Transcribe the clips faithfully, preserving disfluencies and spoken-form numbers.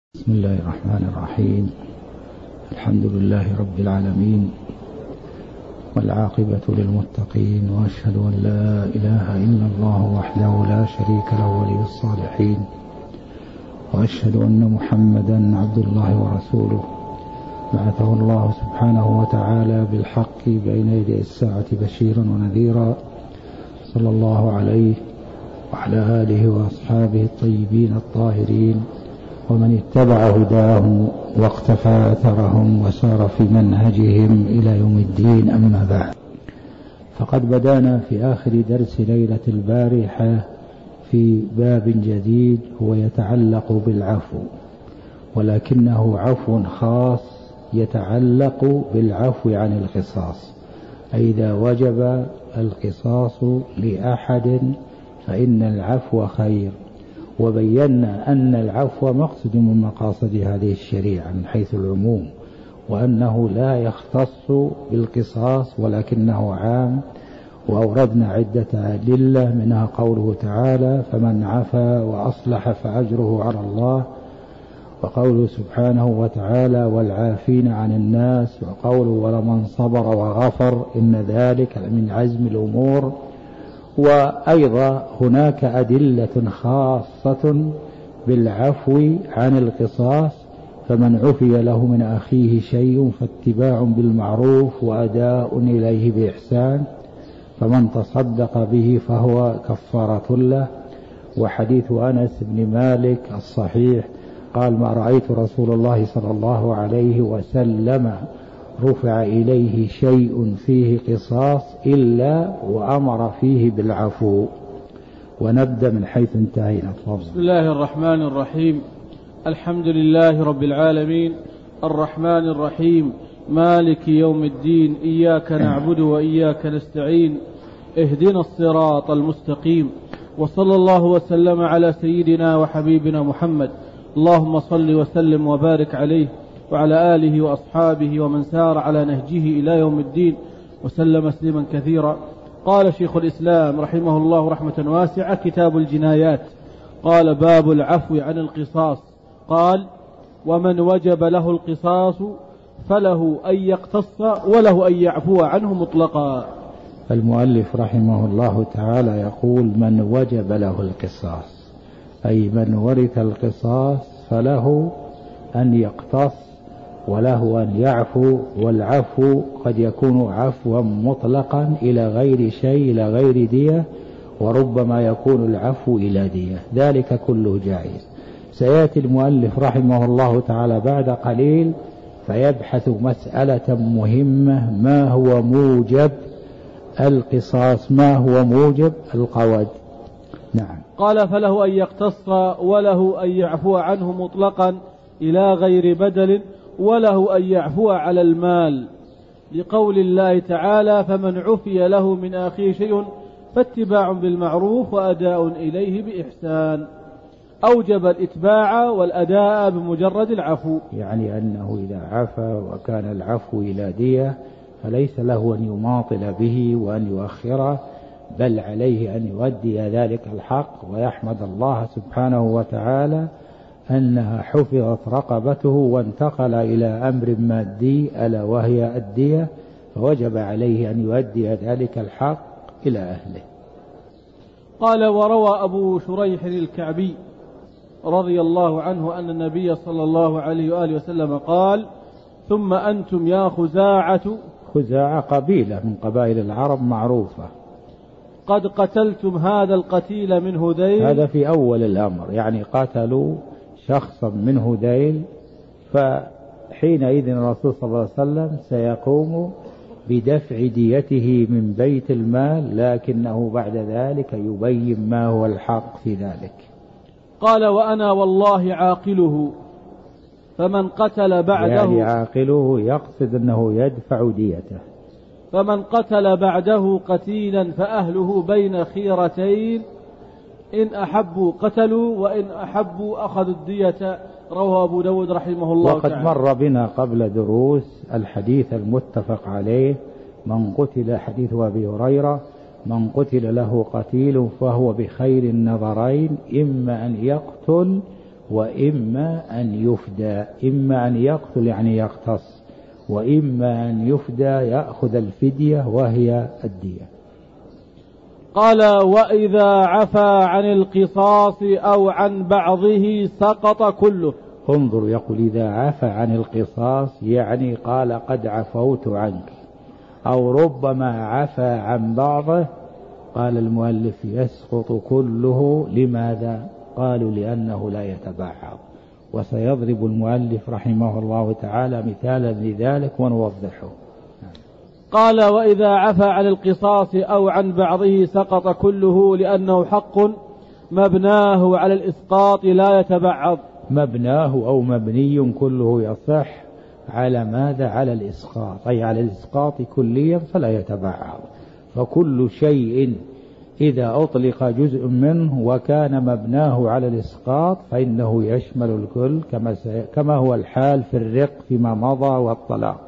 بسم الله الرحمن الرحيم. الحمد لله رب العالمين، والعاقبة للمتقين، وأشهد أن لا إله إلا الله وحده لا شريك له ولي الصالحين، وأشهد أن محمدا عبد الله ورسوله بعثه الله سبحانه وتعالى بالحق بين يدي الساعة بشيرا ونذيرا، صلى الله عليه وعلى آله وأصحابه الطيبين الطاهرين ومن اتبع هداهم واقتفى أثرهم وسار في منهجهم إلى يوم الدين. أما بعد، فقد بدأنا في آخر درس ليلة البارحة في باب جديد هو يتعلق بالعفو، ولكنه عفو خاص يتعلق بالعفو عن القصاص، أي إذا وجب القصاص لأحد فإن العفو خير. وبينا أن العفو مقصد من مقاصد هذه الشريعة من حيث العموم، وأنه لا يختص بالقصاص ولكنه عام، وأوردنا عدة أدلة منها قوله تعالى: فمن عفا وأصلح فأجره على الله، وقوله سبحانه وتعالى: والعافين عن الناس، وقوله: ولمن صبر وغفر إن ذلك من عزم الأمور. وأيضا هناك أدلة خاصة بالعفو عن القصاص: فمن عفي له من أخيه شيء فاتباع بالمعروف وأداء إليه بإحسان، فمن تصدق به فهو كفارة له. وحديث أنس بن مالك الصحيح قال: ما رأيت رسول الله صلى الله عليه وسلم رفع إليه شيء فيه قصاص إلا وأمر فيه بالعفو. ونبدأ من حيث انتهينا. بسم الله الرحمن الرحيم. الحمد لله رب العالمين، الرحمن الرحيم، مالك يوم الدين، إياك نعبد وإياك نستعين، اهدنا الصراط المستقيم، وصلى الله وسلم على سيدنا وحبيبنا محمد. اللهم صل وسلم وبارك عليه وعلى آله وأصحابه ومن سار على نهجه إلى يوم الدين وسلم تسليما كثيرا. قال شيخ الإسلام رحمه الله رحمة واسعة: كتاب الجنايات. قال: باب العفو عن القصاص. قال: ومن وجب له القصاص فله أن يقتص وله أن يعفو عنه مطلقا. المؤلف رحمه الله تعالى يقول: من وجب له القصاص، أي من ورث القصاص فله أن يقتص وله أن يعفو. والعفو قد يكون عفوا مطلقا إلى غير شيء، إلى غير دية، وربما يكون العفو إلى دية، ذلك كله جائز. سيأتي المؤلف رحمه الله تعالى بعد قليل فيبحث مسألة مهمة: ما هو موجب القصاص، ما هو موجب القود. نعم. قال: فله أن يقتص وله أن يعفو عنه مطلقا إلى غير بدل، وله أن يعفو على المال، لقول الله تعالى: فمن عفي له من أخيه شيء فاتباع بالمعروف وأداء إليه بإحسان. أوجب الإتباع والأداء بمجرد العفو، يعني أنه إذا عفى وكان العفو إلى دية فليس له أن يماطل به وأن يؤخره، بل عليه أن يؤدي ذلك الحق ويحمد الله سبحانه وتعالى أنها حفظت رقبته وانتقل إلى أمر مادي ألا وهي الدية، فوجب عليه أن يؤدي ذلك الحق إلى أهله. قال: وروى أبو شريح الكعبي رضي الله عنه أن النبي صلى الله عليه وآله وسلم قال: ثم أنتم يا خزاعة. خزاعة قبيلة من قبائل العرب معروفة. قد قتلتم هذا القتيل من هذيل. هذا في أول الأمر، يعني قتلوا شخصا من هذيل، فحينئذ الرسول صلى الله عليه وسلم سيقوم بدفع ديته من بيت المال، لكنه بعد ذلك يبين ما هو الحق في ذلك. قال: وأنا والله عاقله، فمن قتل بعده، يعني عاقله يقصد أنه يدفع ديته، فمن قتل بعده قتيلا فأهله بين خيرتين، إن أحبوا قتلوا وإن أحبوا أخذوا الدية. رواه أبو داود رحمه الله وقد تعالى. مر بنا قبل دروس الحديث المتفق عليه: من قتل، حديث أبي هريرة: من قتل له قتيل فهو بخير النظرين، إما أن يقتل وإما أن يفدى، إما أن يقتل يعني يقتص، وإما أن يفدى يأخذ الفدية وهي الدية. قال: وإذا عفى عن القصاص أو عن بعضه سقط كله. انظر، يقول إذا عفى عن القصاص يعني قال قد عفوت عنك، أو ربما عفى عن بعضه، قال المؤلف يسقط كله. لماذا؟ قالوا لأنه لا يتبعض، وسيضرب المؤلف رحمه الله تعالى مثالا لذلك ونوضحه. قال: وإذا عفى عن القصاص أو عن بعضه سقط كله لأنه حق مبناه على الإسقاط لا يتبعض. مبناه أو مبني كله يصح على ماذا؟ على الإسقاط، أي على الإسقاط كليا فلا يتبعض. فكل شيء إذا أطلق جزء منه وكان مبناه على الإسقاط فإنه يشمل الكل، كما, كما هو الحال في الرق فيما مضى والطلاق.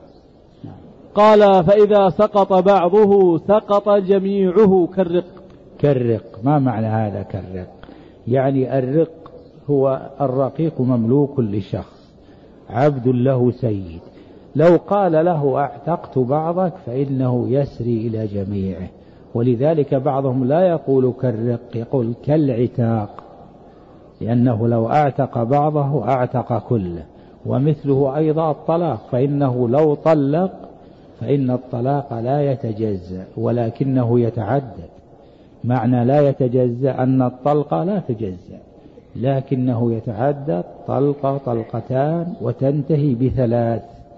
قال: فإذا سقط بعضه سقط جميعه كالرق. كالرق، ما معنى هذا كالرق؟ يعني الرق هو الرقيق مملوك لشخص، عبد له سيد، لو قال له أعتقت بعضك فإنه يسري إلى جميعه. ولذلك بعضهم لا يقول كالرق، يقول كالعتاق، لأنه لو أعتق بعضه أعتق كله. ومثله أيضا الطلاق، فإنه لو طلق فإن الطلاق لا يتجزأ ولكنه يتعدد. معنى لا يتجزأ أن الطلقة لا تجزأ، لكنه يتعدد طلقة طلقتان وتنتهي بثلاث.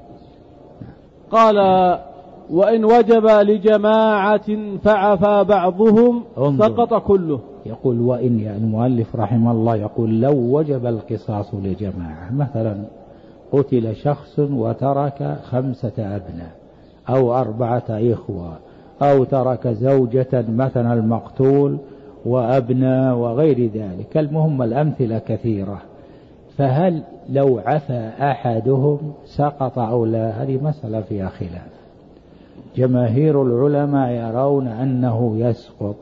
قال: وإن وجب لجماعة فعفى بعضهم سقط كله. يقول وإن، يعني المؤلف رحمه الله يقول لو وجب القصاص لجماعة، مثلا قتل شخص وترك خمسة أبناء أو أربعة إخوة، أو ترك زوجة مثلا المقتول وأبناء وغير ذلك، المهم الأمثلة كثيرة، فهل لو عفى أحدهم سقط أو لا؟ هذه مسألة فيها خلاف. جماهير العلماء يرون أنه يسقط،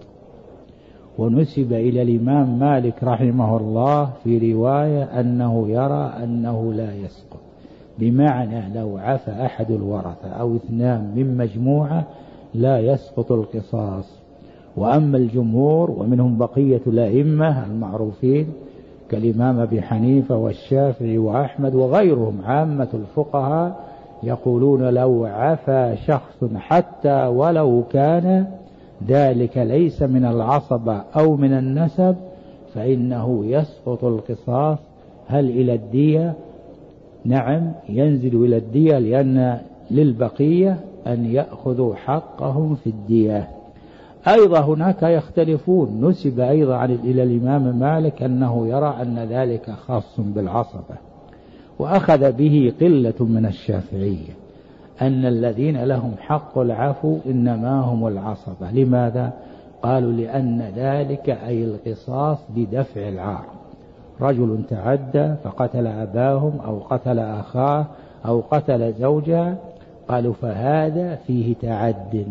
ونسب إلى الإمام مالك رحمه الله في رواية أنه يرى أنه لا يسقط، بمعنى لو عفى أحد الورثة أو اثنان من مجموعة لا يسقط القصاص. وأما الجمهور ومنهم بقية الأئمة المعروفين كالإمام أبي حنيفة والشافعي وأحمد وغيرهم عامة الفقهاء يقولون لو عفى شخص حتى ولو كان ذلك ليس من العصبة أو من النسب فإنه يسقط القصاص. هل إلى الدية؟ نعم، ينزل إلى الدية، لأن للبقية أن يأخذوا حقهم في الدية. أيضا هناك يختلفون، نسب أيضا عن إلى الإمام مالك أنه يرى أن ذلك خاص بالعصبة، وأخذ به قلة من الشافعية، أن الذين لهم حق العفو إنما هم العصبة. لماذا؟ قالوا لأن ذلك أي القصاص بدفع العار، رجل تعدى فقتل أباهم أو قتل أخاه أو قتل زوجها، قالوا فهذا فيه تعد،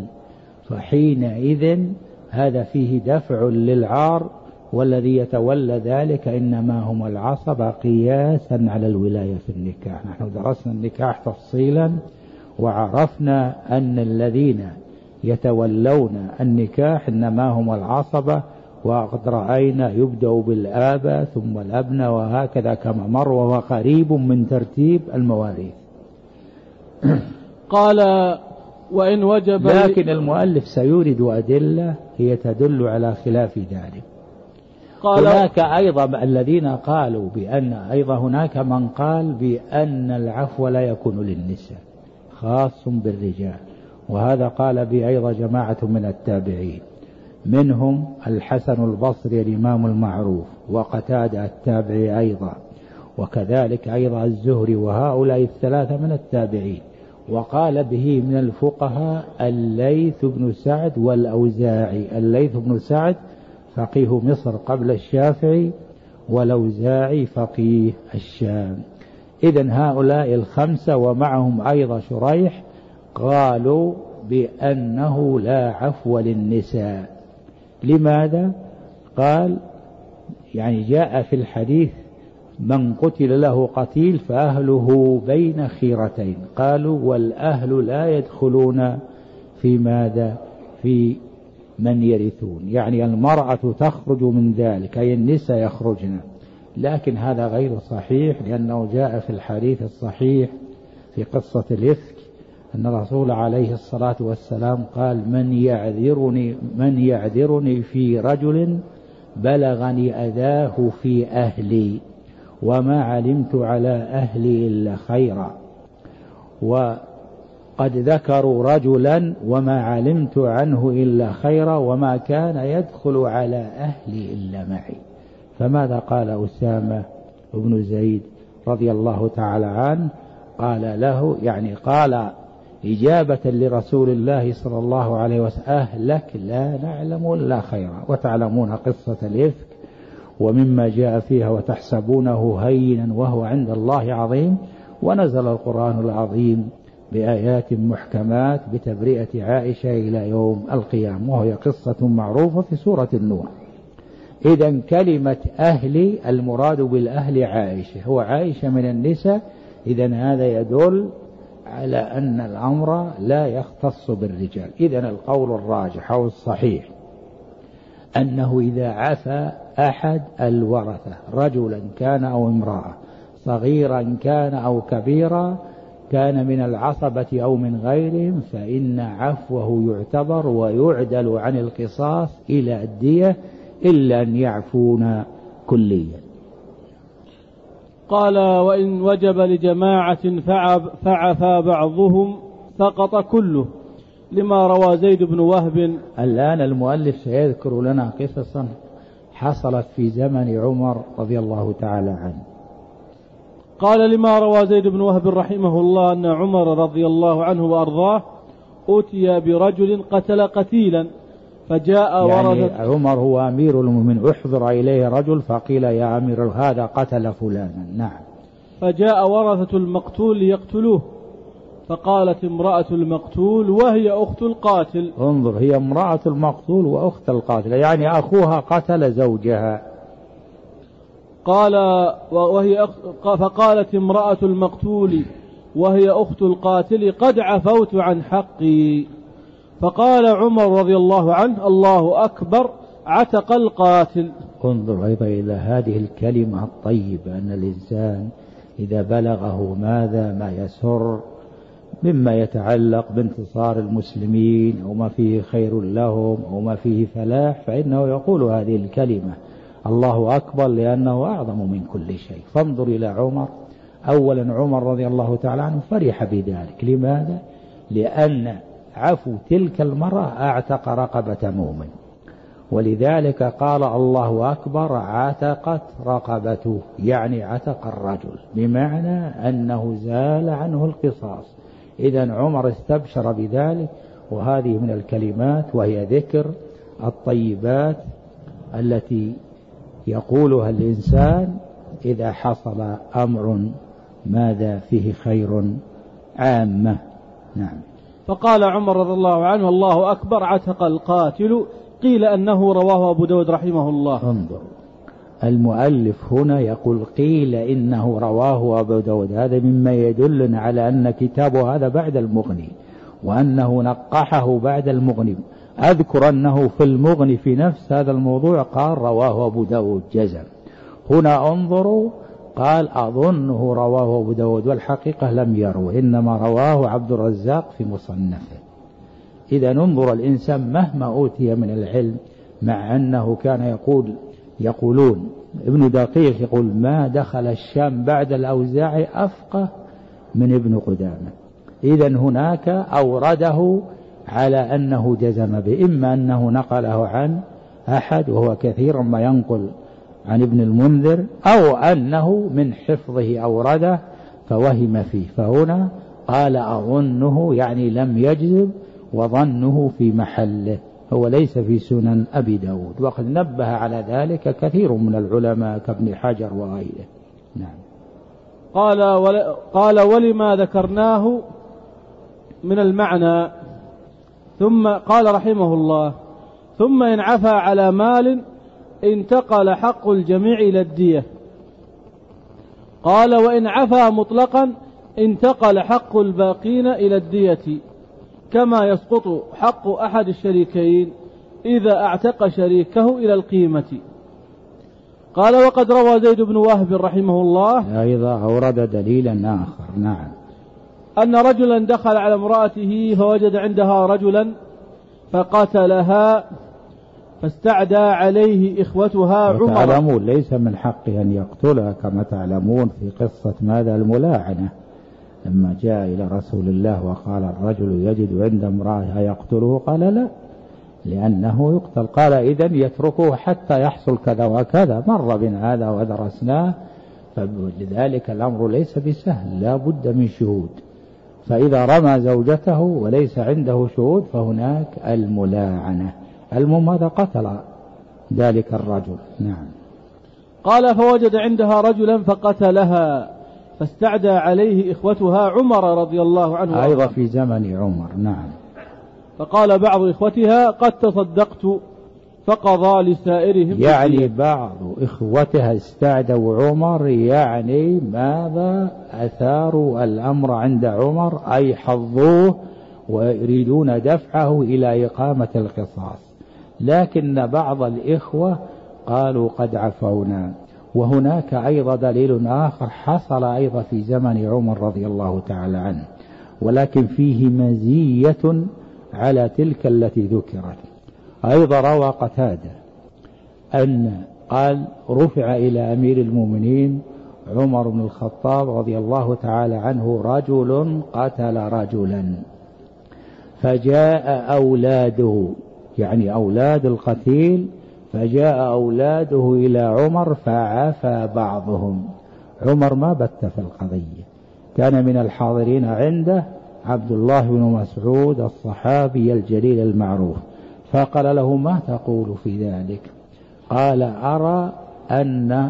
فحينئذ هذا فيه دفع للعار، والذي يتولى ذلك إنما هم العصبة قياسا على الولاية في النكاح. نحن درسنا النكاح تفصيلا وعرفنا أن الذين يتولون النكاح إنما هم العصبة، وقد رأينا يبدأ بالآباء ثم الأبناء وهكذا كما مر، وهو قريب من ترتيب المواريث. قال: وإن وجب، لكن المؤلف سيورد أدلة هي تدل على خلاف ذلك. قال هناك أيضا الذين قالوا بأن أيضا هناك من قال بأن العفو لا يكون للنساء، خاص بالرجال، وهذا قال به أيضا جماعة من التابعين، منهم الحسن البصري الإمام المعروف، وقتادة التابعي أيضا، وكذلك أيضا الزهري، وهؤلاء الثلاثة من التابعين. وقال به من الفقهاء الليث بن سعد والأوزاعي. الليث بن سعد فقيه مصر قبل الشافعي، والأوزاعي فقيه الشام. إذن هؤلاء الخمسة ومعهم أيضا شريح قالوا بأنه لا عفو للنساء. لماذا؟ قال يعني جاء في الحديث من قتل له قتيل فأهله بين خيرتين. قالوا والأهل لا يدخلون في ماذا؟ في من يرثون، يعني المرأة تخرج من ذلك، أي النساء يخرجن، لكن هذا غير صحيح، لأنه جاء في الحديث الصحيح في قصة الإفك أن الرسول عليه الصلاة والسلام قال من يعذرني, من يعذرني في رجل بلغني أذاه في أهلي وما علمت على أهلي إلا خيرا، وقد ذكروا رجلا وما علمت عنه إلا خيرا وما كان يدخل على أهلي إلا معي. فماذا قال أسامة بن زيد رضي الله تعالى عنه؟ قال له، يعني قال إجابة لرسول الله صلى الله عليه وسلم: أهلك لا نعلم إلا خيرا. وتعلمون قصة الإفك ومما جاء فيها وتحسبونه هينا وهو عند الله عظيم، ونزل القرآن العظيم بآيات محكمات بتبرئة عائشة إلى يوم القيامة، وهي قصة معروفة في سورة النور. إذن كلمة أهلي المراد بالأهل عائشة، هو عائشة من النساء، إذن هذا يدل على أن الأمر لا يختص بالرجال. إذن القول الراجح أو الصحيح أنه إذا عفى أحد الورثة رجلا كان أو امرأة، صغيرا كان أو كبيرا، كان من العصبة أو من غيرهم، فإن عفوه يعتبر ويعدل عن القصاص إلى الدية إلا أن يعفون كليا. قال: وإن وجب لجماعة فعفى بعضهم سقط كله، لما روى زيد بن وهب. الآن المؤلف سيذكر لنا قصصا حصلت في زمن عمر رضي الله تعالى عنه. قال: لما روى زيد بن وهب رحمه الله أن عمر رضي الله عنه وأرضاه أتي برجل قتل قتيلا فجاء يعني ورثة. عمر هو أمير المؤمنين، أحضر إليه رجل فقيل يا أمير هذا قتل فلانا. نعم. فجاء ورثة المقتول ليقتلوه، فقالت امرأة المقتول وهي أخت القاتل. انظر، هي امرأة المقتول وأخت القاتل، يعني أخوها قتل زوجها. قال وهي أخ... فقالت امرأة المقتول وهي أخت القاتل قد عفوت عن حقي. فقال عمر رضي الله عنه: الله أكبر، عتق القاتل. انظر أيضا إلى هذه الكلمة الطيبة، أن الإنسان إذا بلغه ماذا ما يسر مما يتعلق بانتصار المسلمين أو ما فيه خير لهم أو ما فيه فلاح، فإنه يقول هذه الكلمة الله أكبر، لأنه أعظم من كل شيء. فانظر إلى عمر. أولا عمر رضي الله تعالى عنه فرح بذلك. لماذا؟ لأن عفو تلك المرأة أعتق رقبة مؤمن، ولذلك قال الله أكبر عتقت رقبته، يعني عتق الرجل، بمعنى أنه زال عنه القصاص. إذن عمر استبشر بذلك، وهذه من الكلمات وهي ذكر الطيبات التي يقولها الإنسان إذا حصل أمر ماذا فيه خير عامة. نعم. فقال عمر رضي الله عنه: الله أكبر، عتق القاتل. قيل أنه رواه أبو داود رحمه الله. انظر، المؤلف هنا يقول قيل إنه رواه أبو داود، هذا مما يدلنا على أن كتابه هذا بعد المغني، وأنه نقحه بعد المغني. أذكر أنه في المغني في نفس هذا الموضوع قال رواه أبو داود جزم. هنا انظروا، قال أظنه رواه أبو داود، والحقيقة لم يروه، إنما رواه عبد الرزاق في مصنفه. إذا ننظر الإنسان مهما أوتي من العلم، مع أنه كان يقول يقولون ابن دقيق يقول ما دخل الشام بعد الأوزاعي أفقه من ابن قدامة. إذا هناك أورده على أنه جزم به، إما أنه نقله عن أحد وهو كثير ما ينقل عن ابن المنذر، أو أنه من حفظه أورده فوهم فيه. فهنا قال أظنه، يعني لم يجزم، وظنه في محله، هو ليس في سنن أبي داود، وقد نبه على ذلك كثير من العلماء كابن حجر وغيره. نعم. قال ول... قال ولما ذكرناه من المعنى. ثم قال رحمه الله: ثم إن عفى على مال انتقل حق الجميع إلى الدية. قال: وإن عفا مطلقا انتقل حق الباقين إلى الدية، كما يسقط حق أحد الشريكين إذا اعتق شريكه إلى القيمة. قال: وقد روى زيد بن وهب رحمه الله أيضا أورد دليلا آخر. نعم. أن رجلا دخل على امرأته فوجد عندها رجلا فقتلها فاستعدى عليه إخوتها عمر. تعلمون ليس من حقه أن يقتلها كما تعلمون في قصة ماذا الملاعنة لما جاء إلى رسول الله وقال الرجل يجد عند امرأة يقتله، قال لا، لأنه يقتل. قال إذن يتركه حتى يحصل كذا وكذا، مر بنا هذا ودرسناه، فلذلك الأمر ليس بسهل، لا بد من شهود. فإذا رمى زوجته وليس عنده شهود فهناك الملاعنة. المهم هذا قتل ذلك الرجل. نعم. قال: فوجد عندها رجلا فقتلها فاستعدى عليه إخوتها عمر رضي الله عنه أيضا في زمن عمر. نعم. فقال بعض إخوتها: قد تصدقت، فقضى لسائرهم. يعني بعض إخوتها استعدوا عمر، يعني ماذا أثاروا الأمر عند عمر، أي حظوه ويريدون دفعه إلى إقامة القصاص. لكن بعض الإخوة قالوا قد عفونا. وهناك أيضا دليل آخر حصل أيضا في زمن عمر رضي الله تعالى عنه، ولكن فيه مزية على تلك التي ذكرت. أيضا روى قتادة أن قال رفع إلى أمير المؤمنين عمر بن الخطاب رضي الله تعالى عنه رجل قتل رجلا، فجاء أولاده، يعني أولاد القتيل، فجاء أولاده إلى عمر فعفى بعضهم. عمر ما بت في القضية، كان من الحاضرين عنده عبد الله بن مسعود الصحابي الجليل المعروف، فقال له: ما تقول في ذلك؟ قال: أرى أن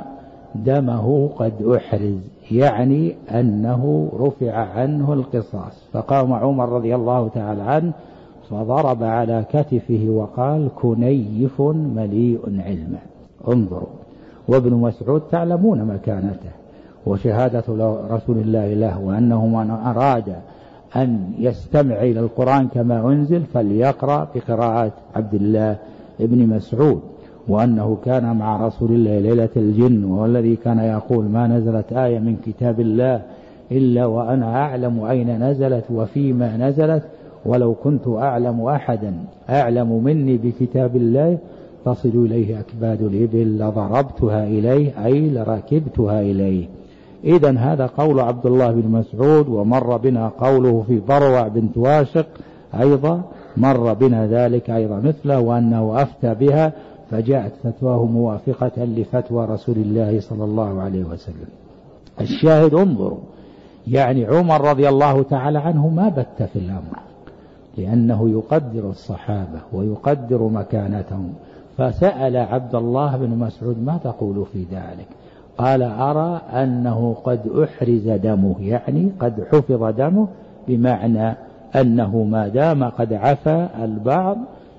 دمه قد أحرز، يعني أنه رفع عنه القصاص. فقام عمر رضي الله تعالى عنه فضرب على كتفه وقال: كنيف مليء علما. انظروا. وابن مسعود تعلمون مكانته وشهادة رسول الله له، وأنه من أراد أن يستمع إلى القرآن كما أنزل فليقرأ بقراءة عبد الله ابن مسعود، وأنه كان مع رسول الله ليلة الجن، وهو الذي كان يقول: ما نزلت آية من كتاب الله إلا وأنا أعلم أين نزلت وفيما نزلت، ولو كنت أعلم أحدا أعلم مني بكتاب الله تصل إليه أكباد الإبل لضربتها إليه، أي لركبتها إليه. إذن هذا قول عبد الله بن مسعود. ومر بنا قوله في ضروع بنت واشق أيضا، مر بنا ذلك أيضا مثله، وأنه أفتى بها فجاءت فتواه موافقة لفتوى رسول الله صلى الله عليه وسلم. الشاهد انظروا، يعني عمر رضي الله تعالى عنه ما بت في الأمر، لأنه يقدر الصحابة ويقدر مكانتهم، فسأل عبد الله بن مسعود: ما تقول في ذلك؟ قال: أرى أنه قد أحرز دمه، يعني قد حفظ دمه، بمعنى أنه ما دام قد عفى البعض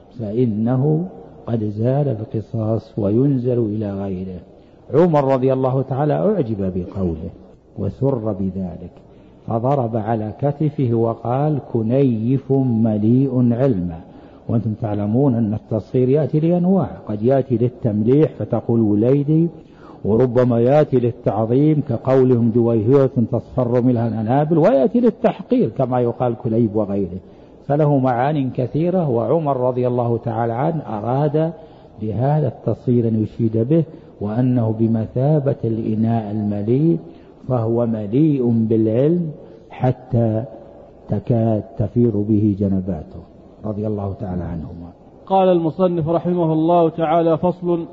فإنه قد زال القصاص وينزل إلى غيره. عمر رضي الله تعالى أعجب بقوله وسر بذلك، فضرب على كتفه وقال: كنيف مليء علما. وأنتم تعلمون أن التصغير يأتي لأنواع، قد يأتي للتمليح فتقول وليدي، وربما يأتي للتعظيم كقولهم دويهية تصفر منها الأنابل، ويأتي للتحقير كما يقال كليب وغيره، فله معان كثيرة. وعمر رضي الله تعالى عنه أراد بهذا التصغير أن يشيد به، وأنه بمثابة الإناء المليء، فهو مليء بالعلم حتى تكاد تفير به جنباته رضي الله تعالى عنهما. قال المصنف رحمه الله تعالى: فصل: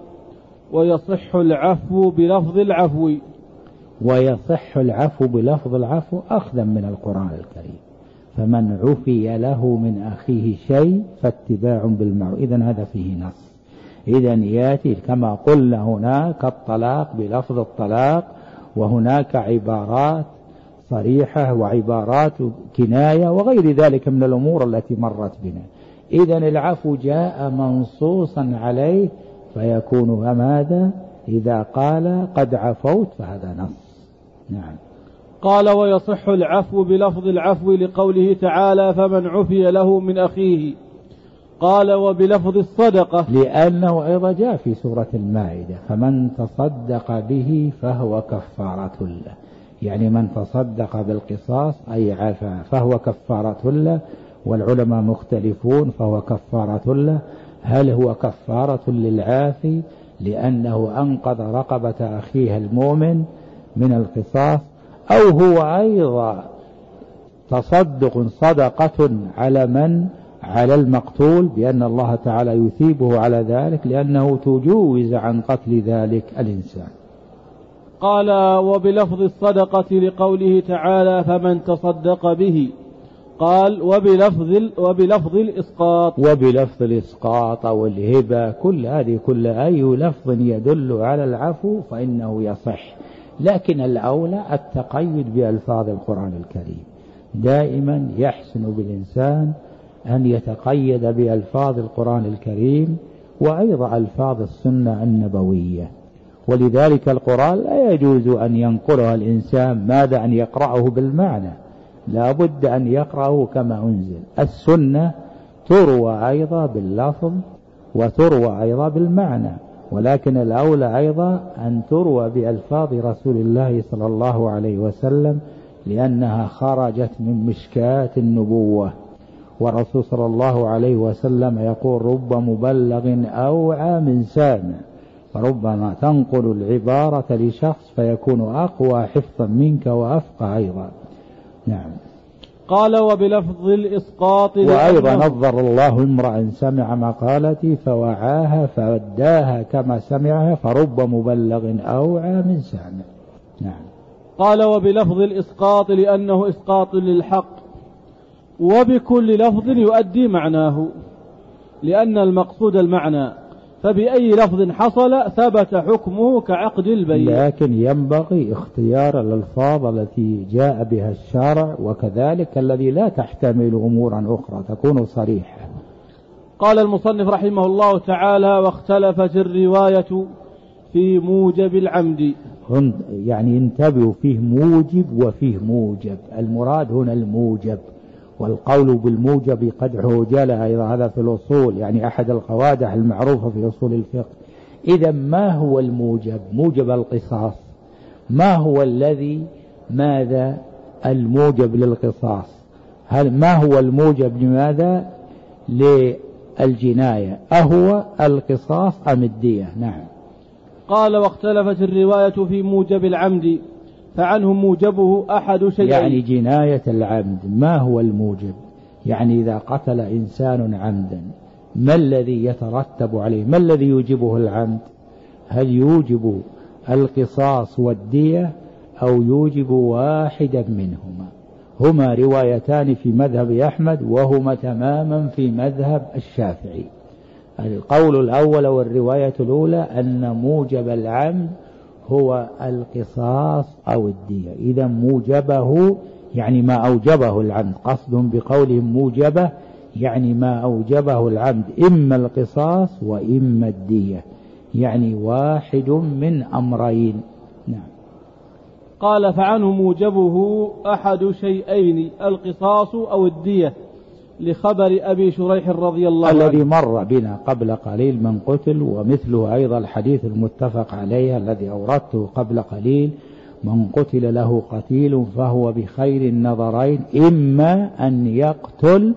ويصح العفو بلفظ العفو. ويصح العفو بلفظ العفو أخذا من القرآن الكريم، فمن عفي له من أخيه شيء فاتباع بالمعروف. إذن هذا فيه نص. إذن يأتي كما قلنا هناك الطلاق بلفظ الطلاق، وهناك عبارات صريحة وعبارات كناية وغير ذلك من الأمور التي مرت بنا. إذن العفو جاء منصوصا عليه، فيكون ماذا؟ إذا قال قد عفوت فهذا نص. نعم. قال ويصح العفو بلفظ العفو لقوله تعالى فمن عفي له من أخيه. قال وبلفظ الصدقة لأنه أيضا جاء في سورة المائدة فمن تصدق به فهو كفارة له، يعني من تصدق بالقصاص أي عفا فهو كفارة له، والعلماء مختلفون فهو كفارة له هل هو كفارة للعافي لأنه أنقذ رقبة أخيه المؤمن من القصاص، أو هو أيضا تصدق صدقة على من على المقتول بأن الله تعالى يثيبه على ذلك لأنه تجوز عن قتل ذلك الإنسان. قال وبلفظ الصدقة لقوله تعالى فمن تصدق به. قال وبلفظ, وبلفظ الإسقاط. وبلفظ الإسقاط أو الهبة كل هذه كل أي لفظ يدل على العفو فإنه يصح، لكن الأولى التقيد بألفاظ القرآن الكريم. دائما يحسن بالإنسان أن يتقيد بألفاظ القرآن الكريم وأيضا ألفاظ السنة النبوية، ولذلك القرآن لا يجوز أن ينقلها الإنسان ماذا أن يقرأه بالمعنى، لا بد أن يقرأه كما أنزل. السنة تروى أيضا باللفظ وتروى أيضا بالمعنى، ولكن الأولى أيضا أن تروى بألفاظ رسول الله صلى الله عليه وسلم لأنها خرجت من مشكاة النبوة، والرسول صلى الله عليه وسلم يقول رب مبلغ أوعى من سامع، فربما تنقل العبارة لشخص فيكون أقوى حفظا منك وأفقه أيضا. نعم. قال وبلفظ الإسقاط. وأيضا نظر الله امرأ سمع مقالتي فوعاها فوداها كما سمعها فرب مبلغ أوعى من سامع. نعم. قال وبلفظ الإسقاط لأنه إسقاط للحق، وبكل لفظ يؤدي معناه لأن المقصود المعنى، فبأي لفظ حصل ثبت حكمه كعقد البيع. لكن ينبغي اختيار الألفاظ التي جاء بها الشارع وكذلك الذي لا تحتمل أمورا أخرى تكون صريحة. قال المصنف رحمه الله تعالى واختلفت الرواية في موجب العمد. يعني انتبهوا فيه موجب وفيه موجب، المراد هنا الموجب، والقول بالموجب قدحه جلا أيضا هذا في الأصول، يعني أحد القوادح المعروفة في أصول الفقه. إذا ما هو الموجب؟ موجب القصاص. ما هو الذي ماذا الموجب للقصاص؟ هل ما هو الموجب لماذا للجناية؟ أهو القصاص أم الدية؟ نعم. قال واختلفت الرواية في موجب العمد فعنه موجبه أحد شيئين. يعني جناية العمد ما هو الموجب؟ يعني إذا قتل إنسان عمدا ما الذي يترتب عليه؟ ما الذي يوجبه العمد؟ هل يوجب القصاص والدية أو يوجب واحدا منهما؟ هما روايتان في مذهب أحمد وهما تماما في مذهب الشافعي. القول الأول والرواية الأولى أن موجب العمد هو القصاص أو الدية. إذا موجبه يعني ما أوجبه العمد، قصدهم بقولهم موجبه يعني ما أوجبه العمد إما القصاص وإما الدية، يعني واحد من أمرين. نعم. قال فعنه موجبه أحد شيئين القصاص أو الدية لخبر أبي شريح رضي الله عنه الذي مر بنا قبل قليل من قتل، ومثله أيضا الحديث المتفق عليه الذي أوردته قبل قليل من قتل له قتيل فهو بخير النظرين إما أن يقتل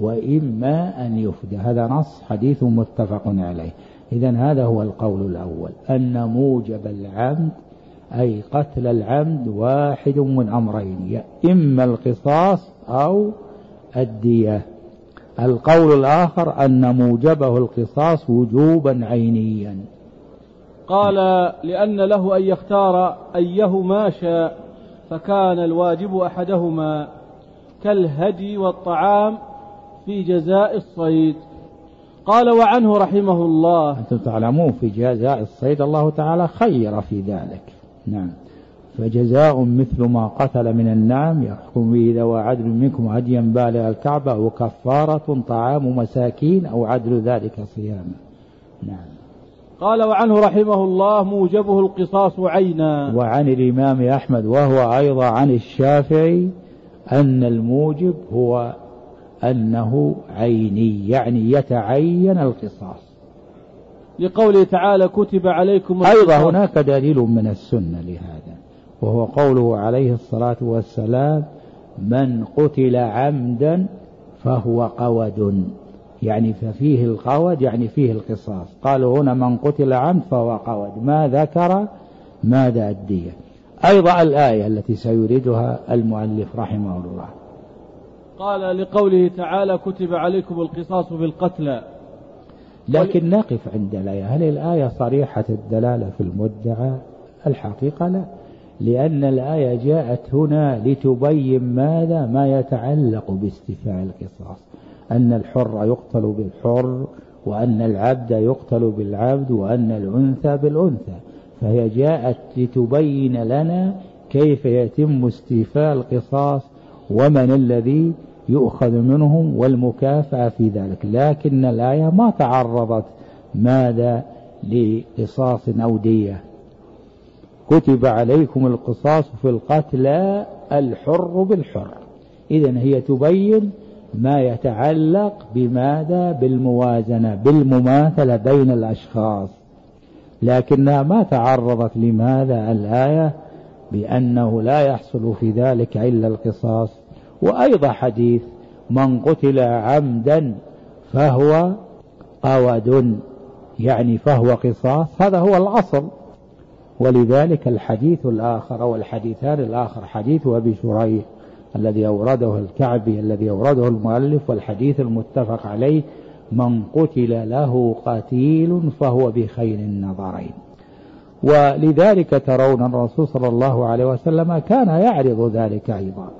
وإما أن يفدى. هذا نص حديث متفق عليه. إذن هذا هو القول الأول أن موجب العمد أي قتل العمد واحد من أمرين إما القصاص أو الدية. القول الآخر أن موجبه القصاص وجوبا عينيا. قال لأن له أن يختار أيهما شاء فكان الواجب أحدهما كالهدي والطعام في جزاء الصيد. قال وعنه رحمه الله أنتم تعلمون في جزاء الصيد الله تعالى خير في ذلك. نعم. فجزاء مثل ما قتل من النعم يحكم به ذوى عدل منكم هديا بالغ الكعبة أو كفارة طعام مساكين أو عدل ذلك صياما. نعم. قال وعنه رحمه الله موجبه القصاص عينا. وعن الإمام أحمد وهو أيضا عن الشافعي أن الموجب هو أنه عيني، يعني يتعين القصاص، لقوله تعالى كتب عليكم القصاص. أيضا هناك دليل من السنة لهذا، وهو قوله عليه الصلاة والسلام من قتل عمدا فهو قود، يعني ففيه القود يعني فيه القصاص. قالوا هنا من قتل عمد فهو قود، ما ذكر ماذا الدية. أيضا الآية التي سيريدها المؤلف رحمه الله، قال لقوله تعالى كتب عليكم القصاص في القتلى. لكن نقف عند الآية، هل الآية صريحة الدلالة في المدعى؟ الحقيقة لا، لأن الآية جاءت هنا لتبين ماذا ما يتعلق باستيفاء القصاص، أن الحر يقتل بالحر، وأن العبد يقتل بالعبد، وأن الأنثى بالأنثى. فهي جاءت لتبين لنا كيف يتم استيفاء القصاص ومن الذي يؤخذ منهم والمكافأة في ذلك. لكن الآية ما تعرضت ماذا لقصاص أو دية. كتب عليكم القصاص في القتلى الحر بالحر، إذن هي تبين ما يتعلق بماذا بالموازنة بالمماثلة بين الأشخاص، لكنها ما تعرضت لماذا الآية بأنه لا يحصل في ذلك إلا القصاص. وأيضا حديث من قتل عمدا فهو قود، يعني فهو قصاص، هذا هو الأصل. ولذلك الحديث الآخر أو الحديثان الآخر حديث أبي شريح الذي أورده الكعبي الذي أورده المؤلف، والحديث المتفق عليه من قتل له قتيل فهو بخير النظرين. ولذلك ترون الرسول صلى الله عليه وسلم كان يعرض ذلك أيضا.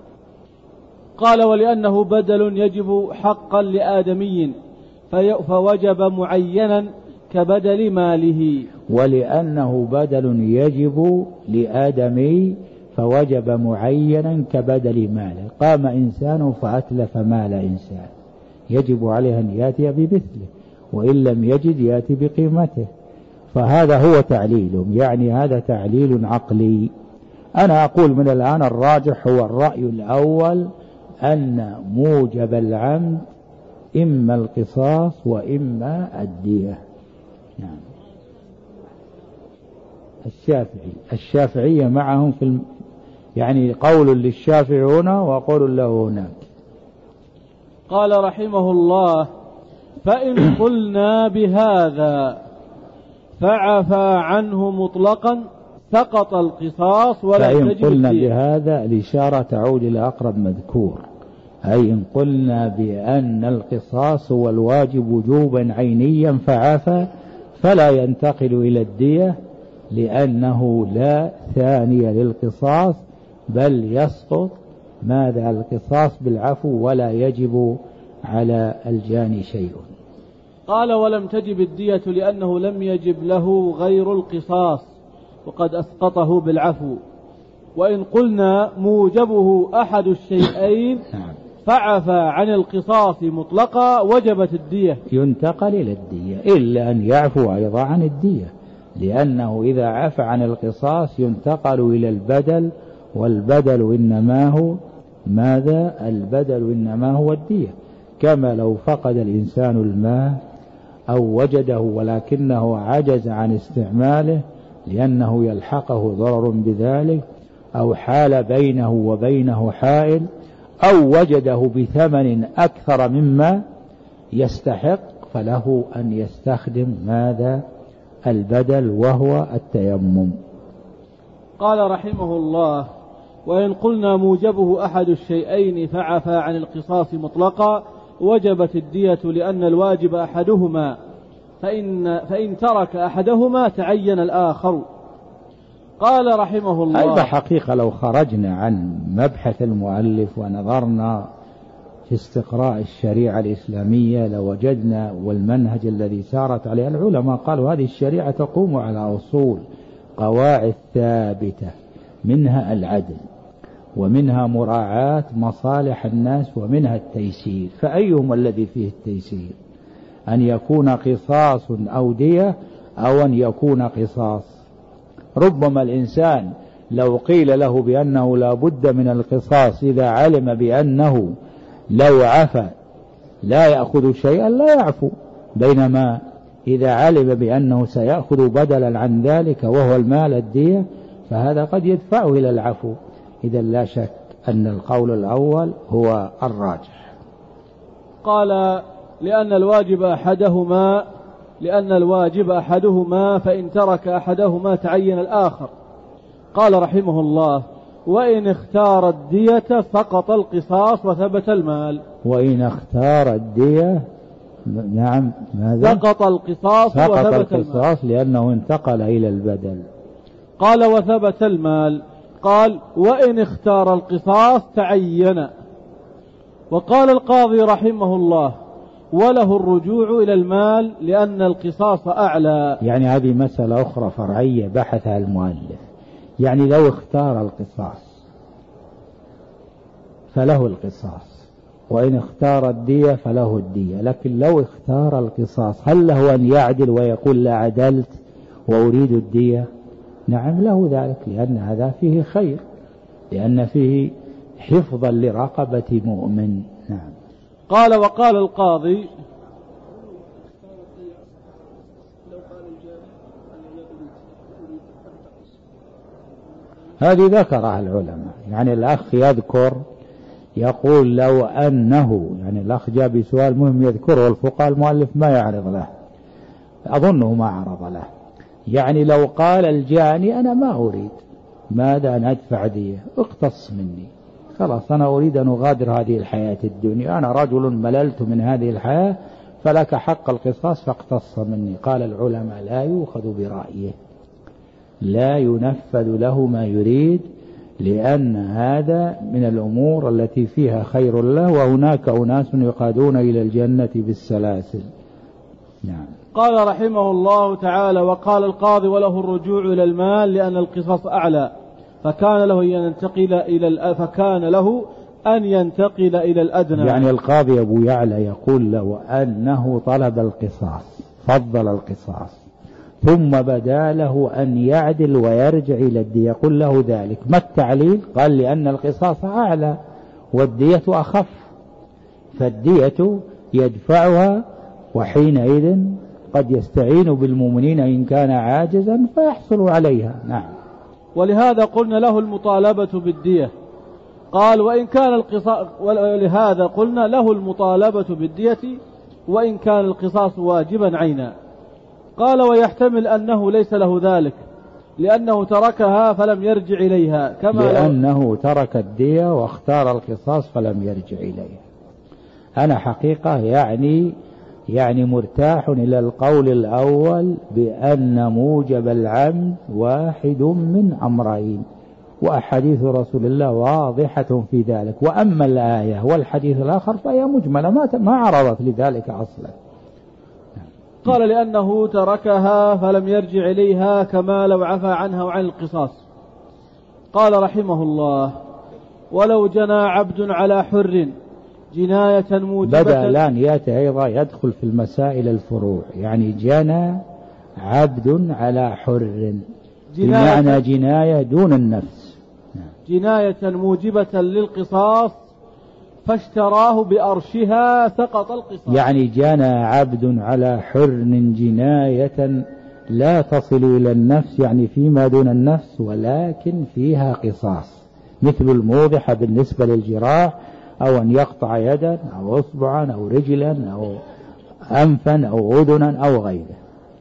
قال ولأنه بدل يجب حقا لآدمي فوجب معينا كبدل ماله. ولأنه بدل يجب لآدمي فوجب معينا كبدل ماله. قام إنسان فأتلف مال إنسان، يجب عليه أن يأتي بمثله، وإن لم يجد يأتي بقيمته. فهذا هو تعليل، يعني هذا تعليل عقلي. أنا أقول من الآن الراجح هو الرأي الأول، أن موجب العمد إما القصاص وإما الدية. نعم. الشافعي الشافعية معهم في الم... يعني قول للشافعي هنا وقول له هناك. قال رحمه الله فإن قلنا بهذا فعفى عنه مطلقا سقط القصاص ولا فإن تجب قلنا الدية. بهذا الإشارة تعود إلى أقرب مذكور، أي إن قلنا بأن القصاص هو الواجب وجوبا عينيا فعفى فلا ينتقل إلى الدية، لأنه لا ثاني للقصاص، بل يسقط ماذا القصاص بالعفو ولا يجب على الجاني شيء. قال ولم تجب الدية لأنه لم يجب له غير القصاص وقد أسقطه بالعفو. وإن قلنا موجبه أحد الشيئين فعفى عن القصاص مطلقا وجبت الدية. ينتقل إلى الدية إلا أن يعفو أيضا عن الدية، لأنه إذا عفى عن القصاص ينتقل إلى البدل، والبدل إنما هو ماذا؟ البدل إنما هو الدية. كما لو فقد الإنسان الماء أو وجده ولكنه عجز عن استعماله لأنه يلحقه ضرر بذلك، أو حال بينه وبينه حائل، أو وجده بثمن أكثر مما يستحق، فله أن يستخدم ماذا؟ البدل وهو التيمم. قال رحمه الله وإن قلنا موجبه أحد الشيئين فعفى عن القصاص مطلقا وجبت الدية لأن الواجب أحدهما، فإن, فإن ترك أحدهما تعين الآخر. قال رحمه الله أيضا حقيقة لو خرجنا عن مبحث المؤلف ونظرنا في استقراء الشريعة الإسلامية لوجدنا والمنهج الذي سارت عليه العلماء قالوا هذه الشريعة تقوم على أصول قواعد ثابتة، منها العدل ومنها مراعاة مصالح الناس ومنها التيسير. فأيهم الذي فيه التيسير؟ أن يكون قصاص أو دية، أو أن يكون قصاص. ربما الإنسان لو قيل له بأنه لا بد من القصاص إذا علم بأنه لو عفى لا يأخذ شيئا لا يعفو، بينما إذا علم بأنه سيأخذ بدلا عن ذلك وهو المال الدية فهذا قد يدفعه إلى العفو. إذا لا شك أن القول الأول هو الراجح. قال لأن الواجب أحدهما لأن الواجب أحدهما فإن ترك أحدهما تعين الآخر. قال رحمه الله: وإن اختار الدية سقط القصاص وثبت المال. وإن اختار الدية نعم ماذا؟ سقط القصاص وثبت القصاص المال لأنه انتقل إلى البدل. قال: وثبت المال. قال: وإن اختار القصاص تعين. وقال القاضي رحمه الله: وله الرجوع إلى المال لأن القصاص أعلى. يعني هذه مسألة أخرى فرعية بحثها المؤلف. يعني لو اختار القصاص فله القصاص، وإن اختار الدية فله الدية. لكن لو اختار القصاص هل له أن يعدل ويقول لا عدلت وأريد الدية؟ نعم له ذلك، لأن هذا فيه خير، لأن فيه حفظا لرقبة مؤمن. نعم. قال: وقال القاضي: هذه ذكرها العلماء. يعني الأخ يذكر يقول لو أنه، يعني الأخ جاء بسؤال مهم يذكره الفقهاء المؤلف ما يعرض له، أظنه ما عرض له. يعني لو قال الجاني أنا ما أريد، ماذا أن أدفع دية، اقتص مني، خلاص أنا أريد أن أغادر هذه الحياة الدنيا، أنا رجل مللت من هذه الحياة فلك حق القصاص فاقتص مني. قال العلماء لا يؤخذ برأيه، لا ينفذ له ما يريد، لأن هذا من الأمور التي فيها خير له، وهناك أناس يقادون إلى الجنة بالسلاسل. نعم. قال رحمه الله تعالى: وقال القاضي: وله الرجوع إلى المال لأن القصاص أعلى، فكان له أن ينتقل إلى فكان له أن ينتقل إلى الأدنى. يعني القاضي أبو يعلى يقول له أنه طلب القصاص، فضل القصاص، ثم بدا له أن يعدل ويرجع إلى الدية، يقول له ذلك. ما التعليل؟ قال لأن القصاص أعلى والدية أخف، فالدية يدفعها، وحينئذ قد يستعين بالمؤمنين إن كان عاجزا فيحصل عليها. نعم. ولهذا قلنا له المطالبة بالدية. قال: وإن كان القصاص، ولهذا قلنا له المطالبة بالدية وإن كان القصاص واجبا عينا. قال: ويحتمل أنه ليس له ذلك لأنه تركها فلم يرجع إليها، كما لأنه ترك الدية واختار القصاص فلم يرجع إليها. أنا حقيقة يعني يعني مرتاح إلى القول الأول بأن موجب العمد واحد من أمرين، وأحاديث رسول الله واضحة في ذلك. وأما الآية والحديث الآخر فهي مجملة ما عرضت لذلك أصلا. قال: لأنه تركها فلم يرجع إليها كما لو عفى عنها وعن القصاص. قال رحمه الله: ولو جنى عبد على حر جناية موجبة. بدأ الآن يأتي أيضا يدخل في المسائل الفروع. يعني جنى عبد على حر بمعنى جناية دون النفس، جناية موجبة للقصاص فاشتراه بأرشها سقط القصاص. يعني جنى عبد على حر جناية لا تصل إلى النفس، يعني فيما دون النفس ولكن فيها قصاص، مثل الموضحة بالنسبة للجراح، أو أن يقطع يدا أو أصبعا أو رجلا أو أنفا أو أذنا أو غيره.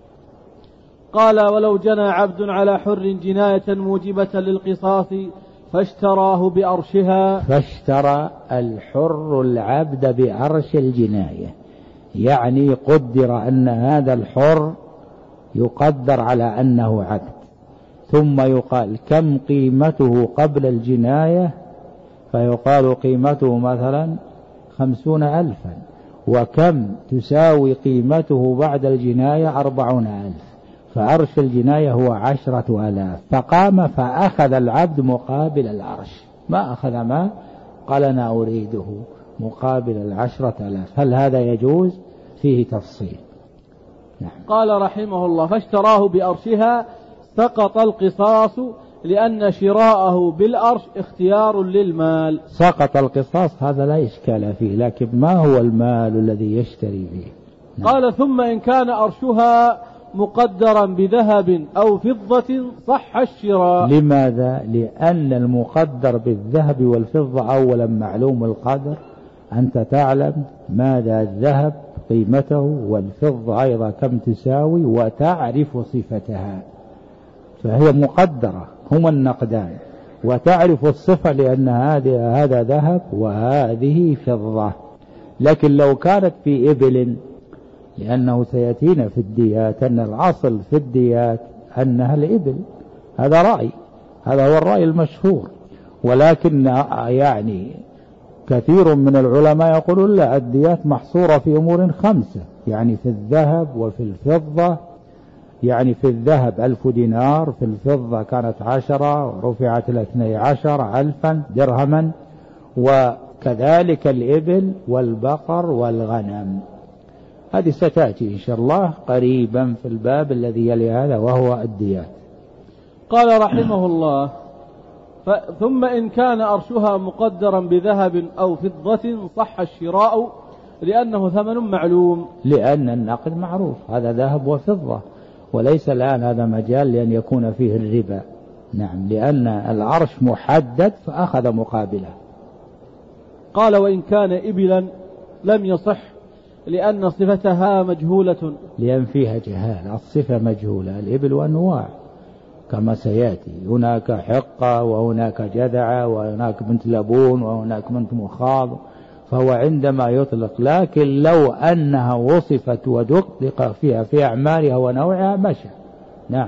قال: ولو جنى عبد على حر جناية موجبة للقصاص فاشتراه بأرشها. فاشترى الحر العبد بأرش الجناية، يعني قدر أن هذا الحر يقدر على أنه عبد، ثم يقال كم قيمته قبل الجناية، فيقال قيمته مثلا خمسون ألفا، وكم تساوي قيمته بعد الجناية أربعون ألف، فعرش الجناية هو عشرة آلاف. فقام فأخذ العبد مقابل العرش، ما أخذ ما قال أنا أريده مقابل العشرة آلاف. هل هذا يجوز؟ فيه تفصيل. نعم. قال رحمه الله: فاشتراه بأرشها سقط القصاص لأن شراءه بالأرش اختيار للمال. سقط القصاص هذا لا إشكال فيه، لكن ما هو المال الذي يشتري به؟ نعم. قال: ثم إن كان أرشها مقدرا بذهب أو فضة صح الشراء. لماذا؟ لأن المقدر بالذهب والفضة أولا معلوم القدر، أنت تعلم ماذا الذهب قيمته والفضة أيضا كم تساوي وتعرف صفتها، فهي مقدرة، هما النقدان، وتعرف الصفة لأن هذا هذا ذهب وهذه فضة. لكن لو كانت في إبل، لأنه سيأتينا في الديات أن الأصل في الديات أنها الإبل، هذا رأي، هذا هو الرأي المشهور، ولكن يعني كثير من العلماء يقولون لا، الديات محصورة في أمور خمسة، يعني في الذهب وفي الفضة، يعني في الذهب ألف دينار، في الفضة كانت عشرة ورفعت إلى اثني عشر ألفا درهما، وكذلك الإبل والبقر والغنم. هذه ستأتي إن شاء الله قريبا في الباب الذي يلي هذا وهو الديات. قال رحمه الله: ثم إن كان أرشها مقدرا بذهب أو فضة صح الشراء لأنه ثمن معلوم. لأن النقد معروف، هذا ذهب وفضة، وليس الآن هذا مجال لأن يكون فيه الربا. نعم، لأن العرش محدد فأخذ مقابله. قال: وإن كان إبلا لم يصح لأن صفتها مجهولة. لأن فيها جهالة، الصفة مجهولة. الإبل أنواع كما سيأتي، هناك حقة وهناك جذعة وهناك بنت لبون وهناك بنت مخاض، فهو عندما يطلق، لكن لو أنها وصفت ودقق فيها في أعمالها ونوعها مشى. نعم.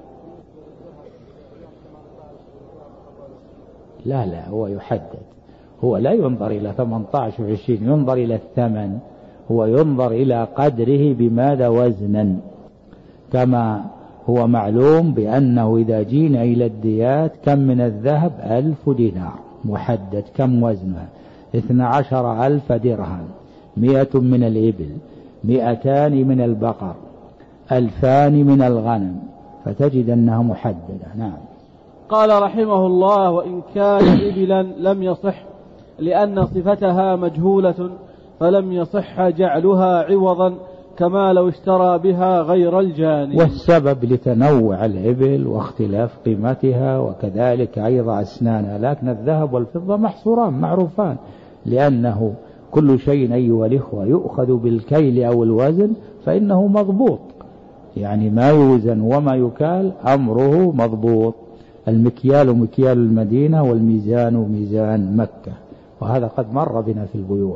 لا لا هو يحدد، هو لا ينظر إلى ثمانية عشر وعشرين، ينظر إلى الثمن، هو ينظر إلى قدره بماذا وزنا، كما هو معلوم بأنه إذا جينا إلى الديات كم من الذهب؟ ألف دينار محدد، كم وزنها؟ اثنى عشر ألف درهم. مئة من الإبل، مئتان من البقر، ألفان من الغنم، فتجد أنها محددة. نعم. قال رحمه الله: وإن كان إبلا لم يصح لأن صفتها مجهولة فلم يصح جعلها عوضا كما لو اشترى بها غير الجاني. والسبب لتنوع الإبل واختلاف قيمتها وكذلك أيضا أسنانها، لكن الذهب والفضة محصوران معروفان، لأنه كل شيء أيها الإخوة يؤخذ بالكيل أو الوزن فإنه مضبوط، يعني ما يوزن وما يكال أمره مضبوط. المكيال مكيال المدينة والميزان ميزان مكة، وهذا قد مر بنا في البيوع.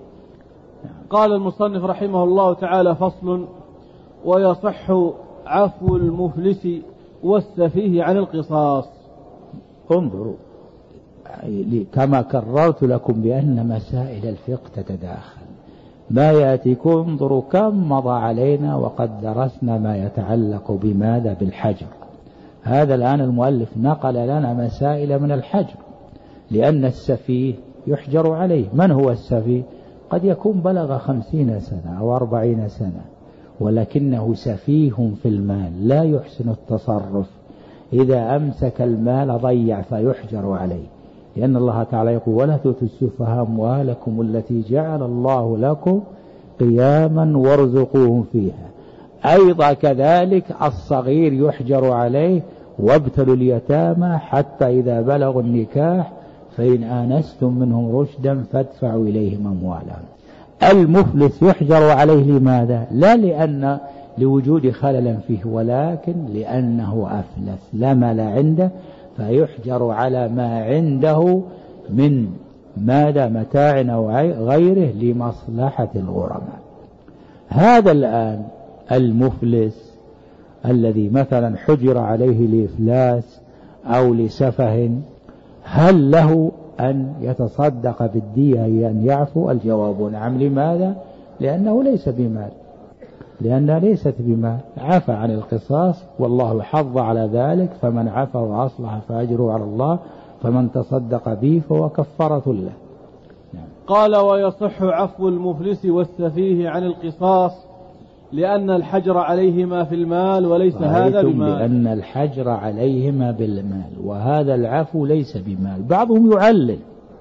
قال المصنف رحمه الله تعالى: فصل: ويصح عفو المفلس والسفيه عن القصاص. انظروا كما كررت لكم بأن مسائل الفقه تتداخل، ما يأتيكم، انظروا كم مضى علينا وقد درسنا ما يتعلق بماذا؟ بالحجر. هذا الآن المؤلف نقل لنا مسائل من الحجر، لأن السفيه يحجر عليه. من هو السفيه؟ قد يكون بلغ خمسين سنة أو أربعين سنة ولكنه سفيه في المال، لا يحسن التصرف، إذا أمسك المال ضيع فيحجر عليه، لأن الله تعالى يقول: ولا تؤتوا السفهاء أموالكم التي جعل الله لكم قياما وارزقوهم فيها. أيضا كذلك الصغير يحجر عليه: وابتلوا اليتامى حتى إذا بلغوا النكاح فإن آنستم منهم رشدا فادفعوا إليهم أموالهم. المفلس يحجر عليه لماذا؟ لا لأن لوجود خلل فيه، ولكن لأنه أفلس لا مال عنده، فيحجر على ما عنده من ماذا؟ متاع أو غيره لمصلحة الغرماء. هذا الآن المفلس الذي مثلا حجر عليه لإفلاس أو لسفه، هل له أن يتصدق بالدية أن يعفو؟ الجواب نعم. لماذا؟ لأنه ليس بمال، لأنها ليست بمال، عفى عن القصاص والله حظ على ذلك، فمن عفى وأصلح فأجره على الله، فمن تصدق به فهو كفارة له. قال: ويصح عفو المفلس والسفيه عن القصاص لأن الحجر عليهما في المال وليس هذا بمال. لأن الحجر عليهما بالمال وهذا العفو ليس بمال. بعضهم يعلل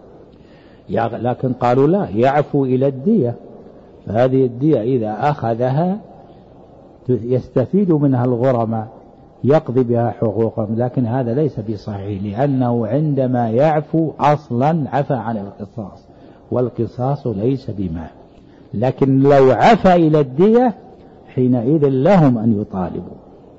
لكن قالوا لا، يعفو إلى الدية، فهذه الدية إذا أخذها يستفيد منها الغرماء يقضي بها حقوقهم، لكن هذا ليس بصحيح، لأنه عندما يعفو أصلا عفى عن القصاص، والقصاص ليس بمال. لكن لو عفى إلى الدية حينئذ لهم أن يطالبوا.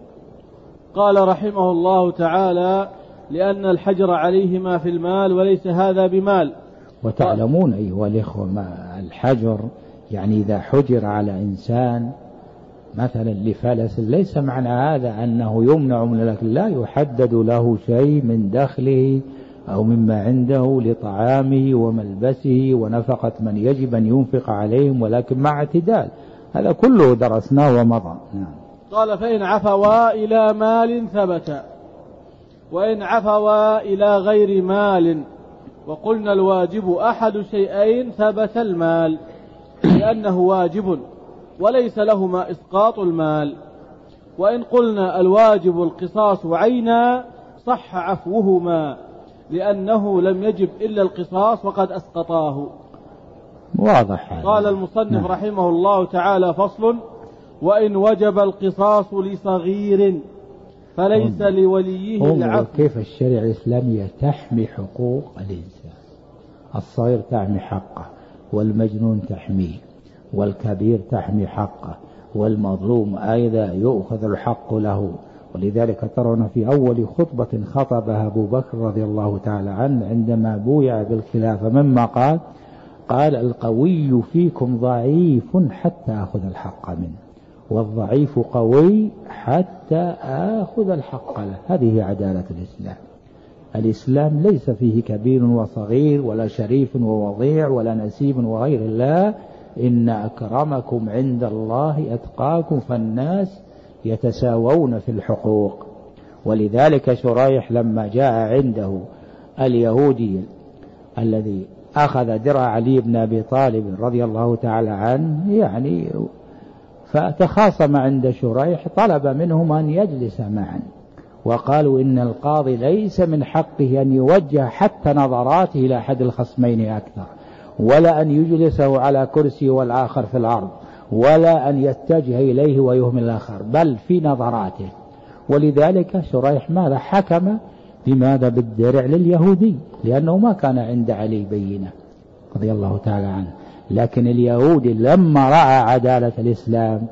قال رحمه الله تعالى: لأن الحجر عليهما في المال وليس هذا بمال. وتعلمون أيها الإخوة ما الحجر، يعني إذا حجر على إنسان مثلا لفلس ليس معنى هذا أنه يمنع من الأكل، لا، يحدد له شيء من دخله أو مما عنده لطعامه وملبسه ونفقة من يجب أن ينفق عليهم، ولكن مع اعتدال. هذا كله درسناه ومضى. نعم. قال: فإن عفوا إلى مال ثبت، وإن عفوا إلى غير مال، وقلنا الواجب أحد شيئين ثبت المال لأنه واجب وليس لهما إسقاط المال. وإن قلنا الواجب القصاص عينا صح عفوهما لأنه لم يجب إلا القصاص وقد أسقطاه. واضح. قال المصنف رحمه الله تعالى: فصل: وإن وجب القصاص لصغير فليس لوليه العفو. كيف الشريعة الإسلامية تحمي حقوق الإنسان. الصغير تحمي حقه، والمجنون تحميه، والكبير تحمي حقه، والمظلوم أيضا يؤخذ الحق له. ولذلك ترون في أول خطبة خطبها أبو بكر رضي الله تعالى عنه عندما بويع بالخلافة مما قال قال: القوي فيكم ضعيف حتى أخذ الحق منه، والضعيف قوي حتى آخذ الحق له. هذه عدالة الإسلام. الإسلام ليس فيه كبير وصغير ولا شريف ووضيع ولا نسيب وغير الله، إن أكرمكم عند الله أتقاكم، فالناس يتساوون في الحقوق. ولذلك شريح لما جاء عنده اليهودي الذي أخذ درع علي بن أبي طالب رضي الله تعالى عنه يعني فتخاصم عند شريح، طلب منهم أن يجلس معا، وقالوا إن القاضي ليس من حقه أن يوجه حتى نظراته إلى أحد الخصمين أكثر، ولا أن يجلسه على كرسي والآخر في الأرض، ولا أن يتجه إليه ويهمل الآخر، بل في نظراته. ولذلك شريح ماذا حكم بماذا بالدرع لليهودي، لأنه ما كان عند علي بينة رضي الله تعالى عنه. لكن اليهودي لما رأى عدالة الإسلام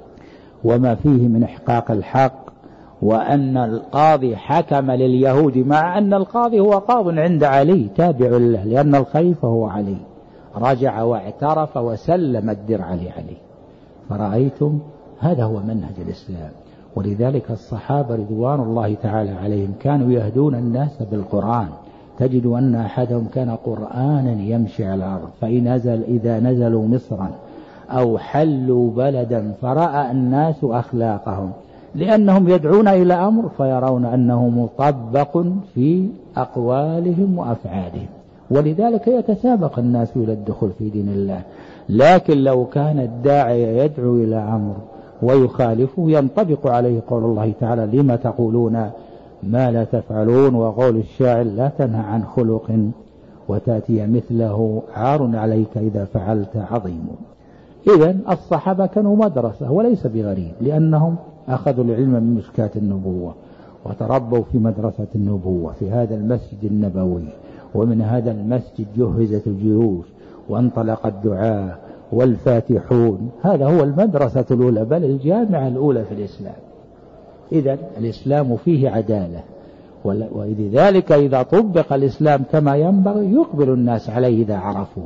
وما فيه من إحقاق الحق، وأن القاضي حكم لليهود مع أن القاضي هو قاض عند علي تابع له، لأن الخليفة هو علي، رجع واعترف وسلم الدرع لعلي. فرأيتم هذا هو منهج الإسلام. ولذلك الصحابة رضوان الله تعالى عليهم كانوا يهدون الناس بالقرآن. تجد أن أحدهم كان قرآنا يمشي على الأرض، فإن نزل إذا نزلوا مصرا أو حلوا بلدا فرأى الناس أخلاقهم، لأنهم يدعون إلى أمر فيرون أنه مطبق في أقوالهم وأفعالهم، ولذلك يتسابق الناس إلى الدخول في دين الله. لكن لو كان الداعي يدعو إلى أمر ويخالفه ينطبق عليه قول الله تعالى: لما تقولون ما لا تفعلون، وقول الشاعر: لا تنهى عن خلق وتأتي مثله عار عليك إذا فعلت عظيم. إذن الصحابة كانوا مدرسة وليس بغريب، لأنهم أخذوا العلم من مشكاة النبوة وتربوا في مدرسة النبوة في هذا المسجد النبوي، ومن هذا المسجد جهزت الجيوش وانطلق الدعاة والفاتحون. هذا هو المدرسة الأولى، بل الجامعة الأولى في الإسلام. إذن الإسلام فيه عدالة، ولذلك إذا طبق الإسلام كما ينبغي يقبل الناس عليه إذا عرفوه.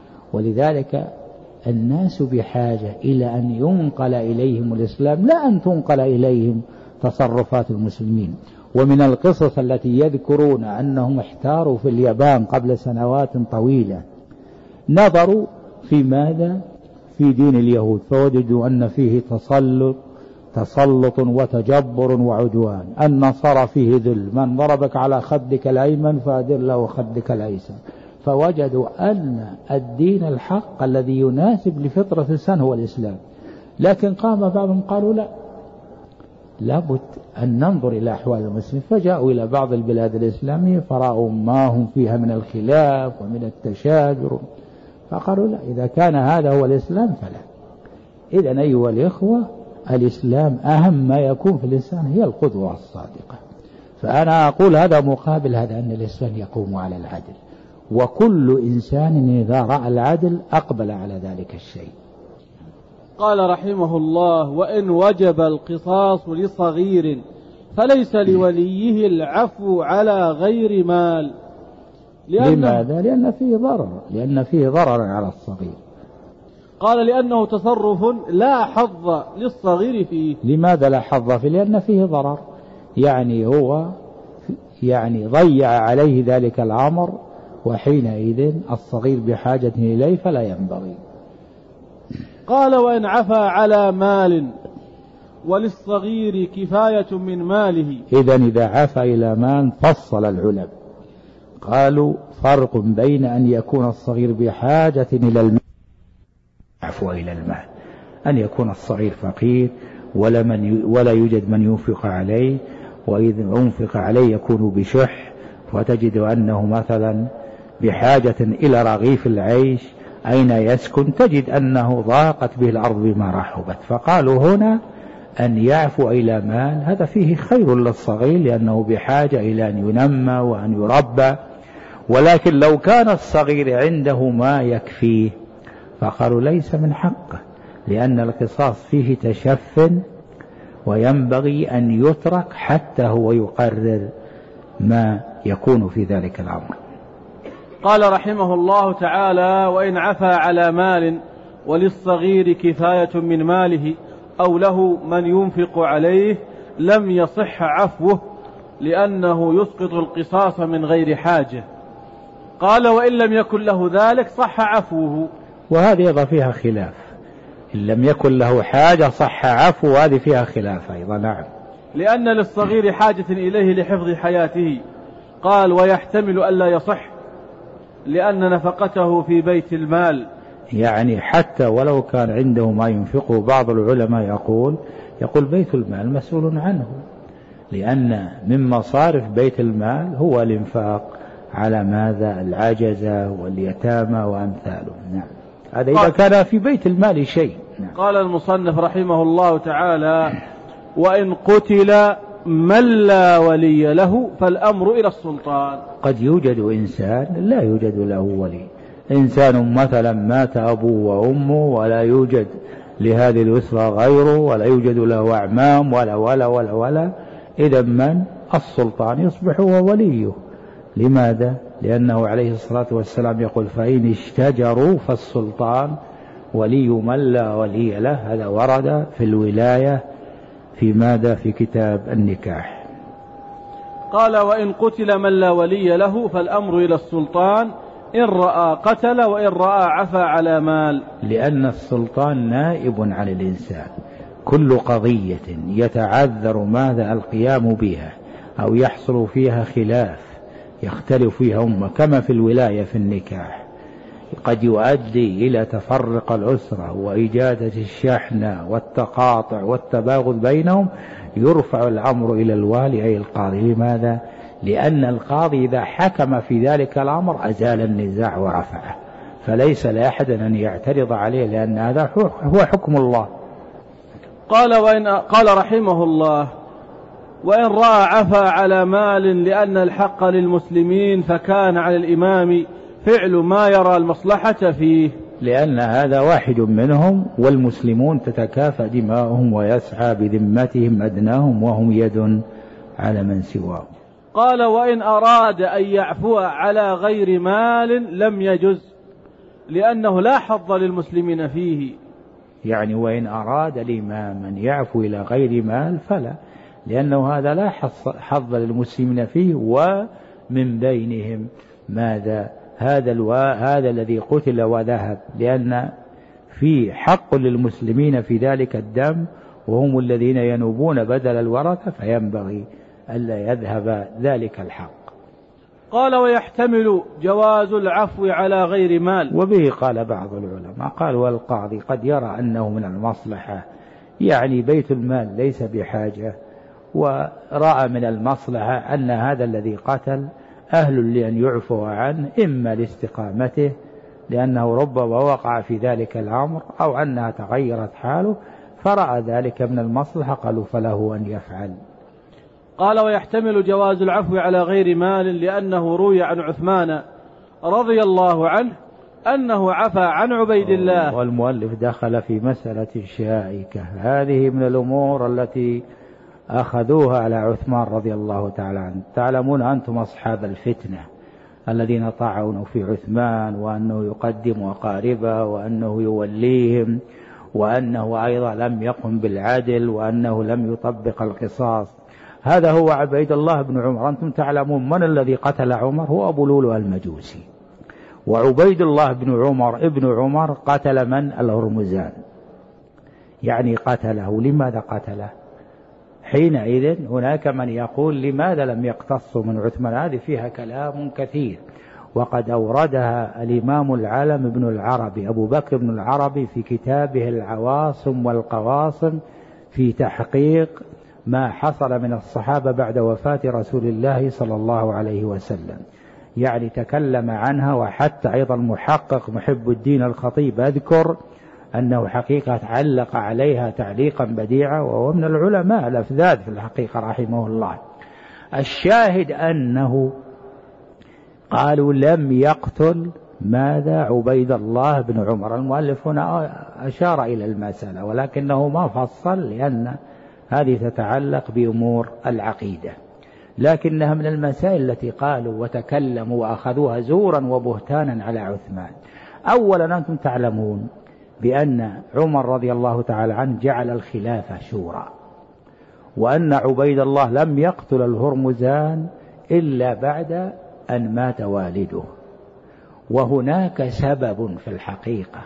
ولذلك الناس بحاجة إلى أن ينقل إليهم الإسلام، لا أن تنقل إليهم تصرفات المسلمين. ومن القصص التي يذكرون أنهم احتاروا في اليابان قبل سنوات طويلة، نظروا في ماذا في دين اليهود فوجدوا أن فيه تسلط تسلط وتجبر وعدوان. النصارى فيه ذل، من ضربك على خدك الأيمن فأدر له خدك الأيسر. فوجدوا أن الدين الحق الذي يناسب لفطرة الإنسان هو الإسلام. لكن قام بعضهم قالوا لا، لابد أن ننظر إلى أحوال المسلمين، فجاءوا إلى بعض البلاد الإسلامية فرأوا ما هم فيها من الخلاف ومن التشاجر، فقالوا لا، إذا كان هذا هو الإسلام فلا. إذن أيها الإخوة، الإسلام أهم ما يكون في الإنسان هي القدوة الصادقة. فأنا أقول هذا مقابل هذا، أن الإسلام يقوم على العدل، وكل إنسان إذا رأى العدل أقبل على ذلك الشيء. قال رحمه الله: وإن وجب القصاص لصغير فليس لوليه العفو على غير مال. لماذا؟ لأن فيه ضرر، لأن فيه ضرر على الصغير. قال: لأنه تصرف لا حظ للصغير فيه. لماذا لا حظ فيه؟ لأن فيه ضرر، يعني هو يعني ضيع عليه ذلك الأمر، وحينئذ الصغير بحاجة إليه فلا ينبغي. قال: وإن عفا على مال وللصغير كفاية من ماله. إذن إذا عفا إلى مال فصل العلماء، قالوا فرق بين أن يكون الصغير بحاجة إلى المال عفو إلى المال، أن يكون الصغير فقير ولا, من ولا يوجد من ينفق عليه، وإذا أنفق عليه يكون بشح، وتجد أنه مثلا بحاجة إلى رغيف العيش، أين يسكن؟ تجد أنه ضاقت به الأرض بما رحبت. فقالوا هنا أن يعفو إلى مال، هذا فيه خير للصغير لأنه بحاجة إلى أن ينمى وأن يربى. ولكن لو كان الصغير عنده ما يكفيه فقالوا ليس من حقه، لأن القصاص فيه تشف، وينبغي أن يترك حتى هو يقرر ما يكون في ذلك الأمر. قال رحمه الله تعالى: وإن عفا على مال وللصغير كفاية من ماله أو له من ينفق عليه لم يصح عفوه، لأنه يسقط القصاص من غير حاجة. قال: وإن لم يكن له ذلك صح عفوه. وهذه أيضا فيها خلاف، إن لم يكن له حاجة صح عفو، وهذه فيها خلاف أيضا. نعم، لأن للصغير حاجة إليه لحفظ حياته. قال: ويحتمل ألا يصح لأن نفقته في بيت المال. يعني حتى ولو كان عنده ما ينفقه، بعض العلماء يقول يقول بيت المال مسؤول عنه، لأن من مصارف بيت المال هو الإنفاق على ماذا؟ العجزة واليتامى وأمثاله. نعم، هذا إذا كان في بيت المال شيء. نعم. قال المصنف رحمه الله تعالى: وإن قتل من لا ولي له فالأمر إلى السلطان. قد يوجد إنسان لا يوجد له ولي، إنسان مثلا مات أبوه وأمه ولا يوجد لهذه الأسرة غيره، ولا يوجد له أعمام ولا ولا ولا ولا إذا من السلطان يصبح هو وليه. لماذا؟ لأنه عليه الصلاة والسلام يقول: فإن اشتجروا فالسلطان ولي من لا ولي له. هذا ورد في الولاية في ماذا؟ في كتاب النكاح. قال: وإن قتل من لا ولي له فالأمر إلى السلطان، إن رأى قتل وإن رأى عفى على مال. لأن السلطان نائب عن الإنسان، كل قضية يتعذر ماذا؟ القيام بها، أو يحصل فيها خلاف يختلف فيها أمة، كما في الولاية في النكاح، قد يؤدي إلى تفرق الأسرة وإيجاد الشحنة والتقاطع والتباغض بينهم، يرفع الأمر إلى الوالي أي القاضي. لماذا؟ لأن القاضي إذا حكم في ذلك الأمر أزال النزاع ورفعه، فليس لأحد أن يعترض عليه، لأن هذا هو حكم الله. قال: وإن قال رحمه الله: وإن رأى عفى على مال لأن الحق للمسلمين فكان على الإمام فعل ما يرى المصلحة فيه. لأن هذا واحد منهم، والمسلمون تتكافأ دماؤهم ويسعى بذمتهم أدناهم، وهم يد على من سواهم. قال: وإن أراد أن يعفو على غير مال لم يجز، لأنه لا حظ للمسلمين فيه. يعني وإن أراد الإمام أن يعفو إلى غير مال فلا، لأنه هذا لا حظ للمسلمين فيه، ومن بينهم ماذا؟ هذا الوا... هذا الذي قتل وذهب، لأن في حق للمسلمين في ذلك الدم، وهم الذين ينوبون بدل الورثة، فينبغي ألا يذهب ذلك الحق. قال ويحتمل جواز العفو على غير مال. وبه قال بعض العلماء، قال والقاضي قد يرى أنه من المصلحة، يعني بيت المال ليس بحاجة، ورأى من المصلحة أن هذا الذي قتل أهل لأن يعفو عنه، إما لاستقامته لأنه ربما وقع في ذلك الأمر، أو أنها تغيرت حاله فرأى ذلك من المصلحة، قالوا فله أن يفعل. قال ويحتمل جواز العفو على غير مال لأنه روي عن عثمان رضي الله عنه أنه عفى عن عبيد الله. والمؤلف دخل في مسألة شائكة، هذه من الأمور التي أخذوها على عثمان رضي الله تعالى عنه. تعلمون أنتم أصحاب الفتنة الذين طعنوا في عثمان، وأنه يقدم أقاربه، وأنه يوليهم، وأنه أيضا لم يقم بالعدل، وأنه لم يطبق القصاص. هذا هو عبيد الله بن عمر. أنتم تعلمون من الذي قتل عمر؟ هو أبو لؤلؤ المجوسي. وعبيد الله بن عمر ابن عمر قتل من؟ الهرمزان. يعني قتله. لماذا قتله؟ حينئذ هناك من يقول لماذا لم يقتصوا من عثمان؟ هذه فيها كلام كثير، وقد أوردها الإمام العالم ابن العربي أبو بكر بن العربي في كتابه العواصم والقواصم في تحقيق ما حصل من الصحابة بعد وفاة رسول الله صلى الله عليه وسلم، يعني تكلم عنها. وحتى أيضا محقق محب الدين الخطيب أذكر أنه حقيقة علق عليها تعليقا بديعا، وهو من العلماء الأفذاذ في الحقيقة رحمه الله. الشاهد أنه قالوا لم يقتل ماذا؟ عبيد الله بن عمر. المؤلف هنا أشار إلى المسألة ولكنه ما فصل، لأن هذه تتعلق بأمور العقيدة، لكنها من المسائل التي قالوا وتكلموا وأخذوها زورا وبهتانا على عثمان. أولا أنتم تعلمون بأن عمر رضي الله تعالى عنه جعل الخلافة شورى، وأن عبيد الله لم يقتل الهرمزان إلا بعد أن مات والده. وهناك سبب في الحقيقة،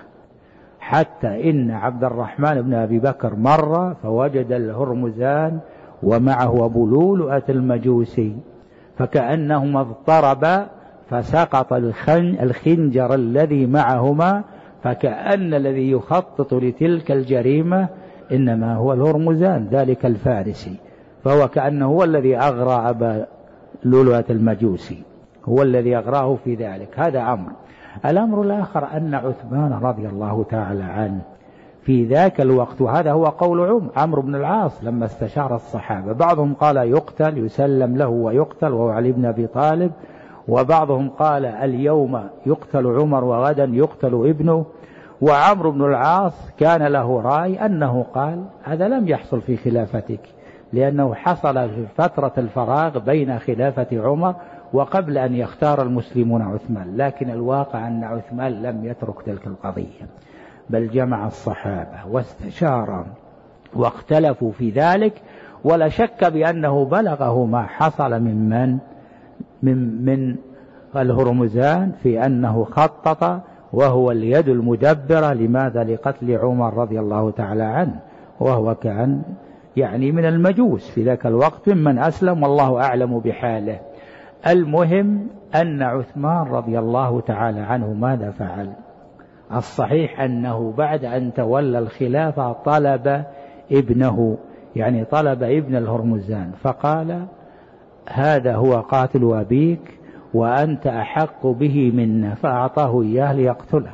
حتى إن عبد الرحمن بن أبي بكر مر فوجد الهرمزان ومعه أبو لؤلؤة المجوسي، فكأنهما اضطربا فسقط الخنجر الذي معهما، فكأن الذي يخطط لتلك الجريمة إنما هو الهرمزان ذلك الفارسي، فهو كأنه هو الذي أغرى أبا لؤلؤة المجوسي، هو الذي أغراه في ذلك. هذا أمر. الأمر الآخر أن عثمان رضي الله تعالى عنه في ذاك الوقت، وهذا هو قول عمرو بن العاص لما استشار الصحابة، بعضهم قال يقتل يسلم له ويقتل وهو علي بن أبي طالب، وبعضهم قال اليوم يقتل عمر وغدا يقتل ابنه. وعمرو بن العاص كان له رأي أنه قال هذا لم يحصل في خلافتك، لأنه حصل في فترة الفراغ بين خلافة عمر وقبل أن يختار المسلمون عثمان. لكن الواقع أن عثمان لم يترك تلك القضية، بل جمع الصحابة واستشار واختلفوا في ذلك، ولا شك بأنه بلغه ما حصل من من من, من الهرمزان في أنه خطط وهو اليد المدبرة. لماذا؟ لقتل عمر رضي الله تعالى عنه، وهو كان يعني من المجوس في ذاك الوقت ممن أسلم، والله أعلم بحاله. المهم أن عثمان رضي الله تعالى عنه ماذا فعل؟ الصحيح أنه بعد أن تولى الخلافة طلب ابنه، يعني طلب ابن الهرمزان، فقال هذا هو قاتل أبيك وأنت أحق به منا، فأعطاه إياه ليقتله،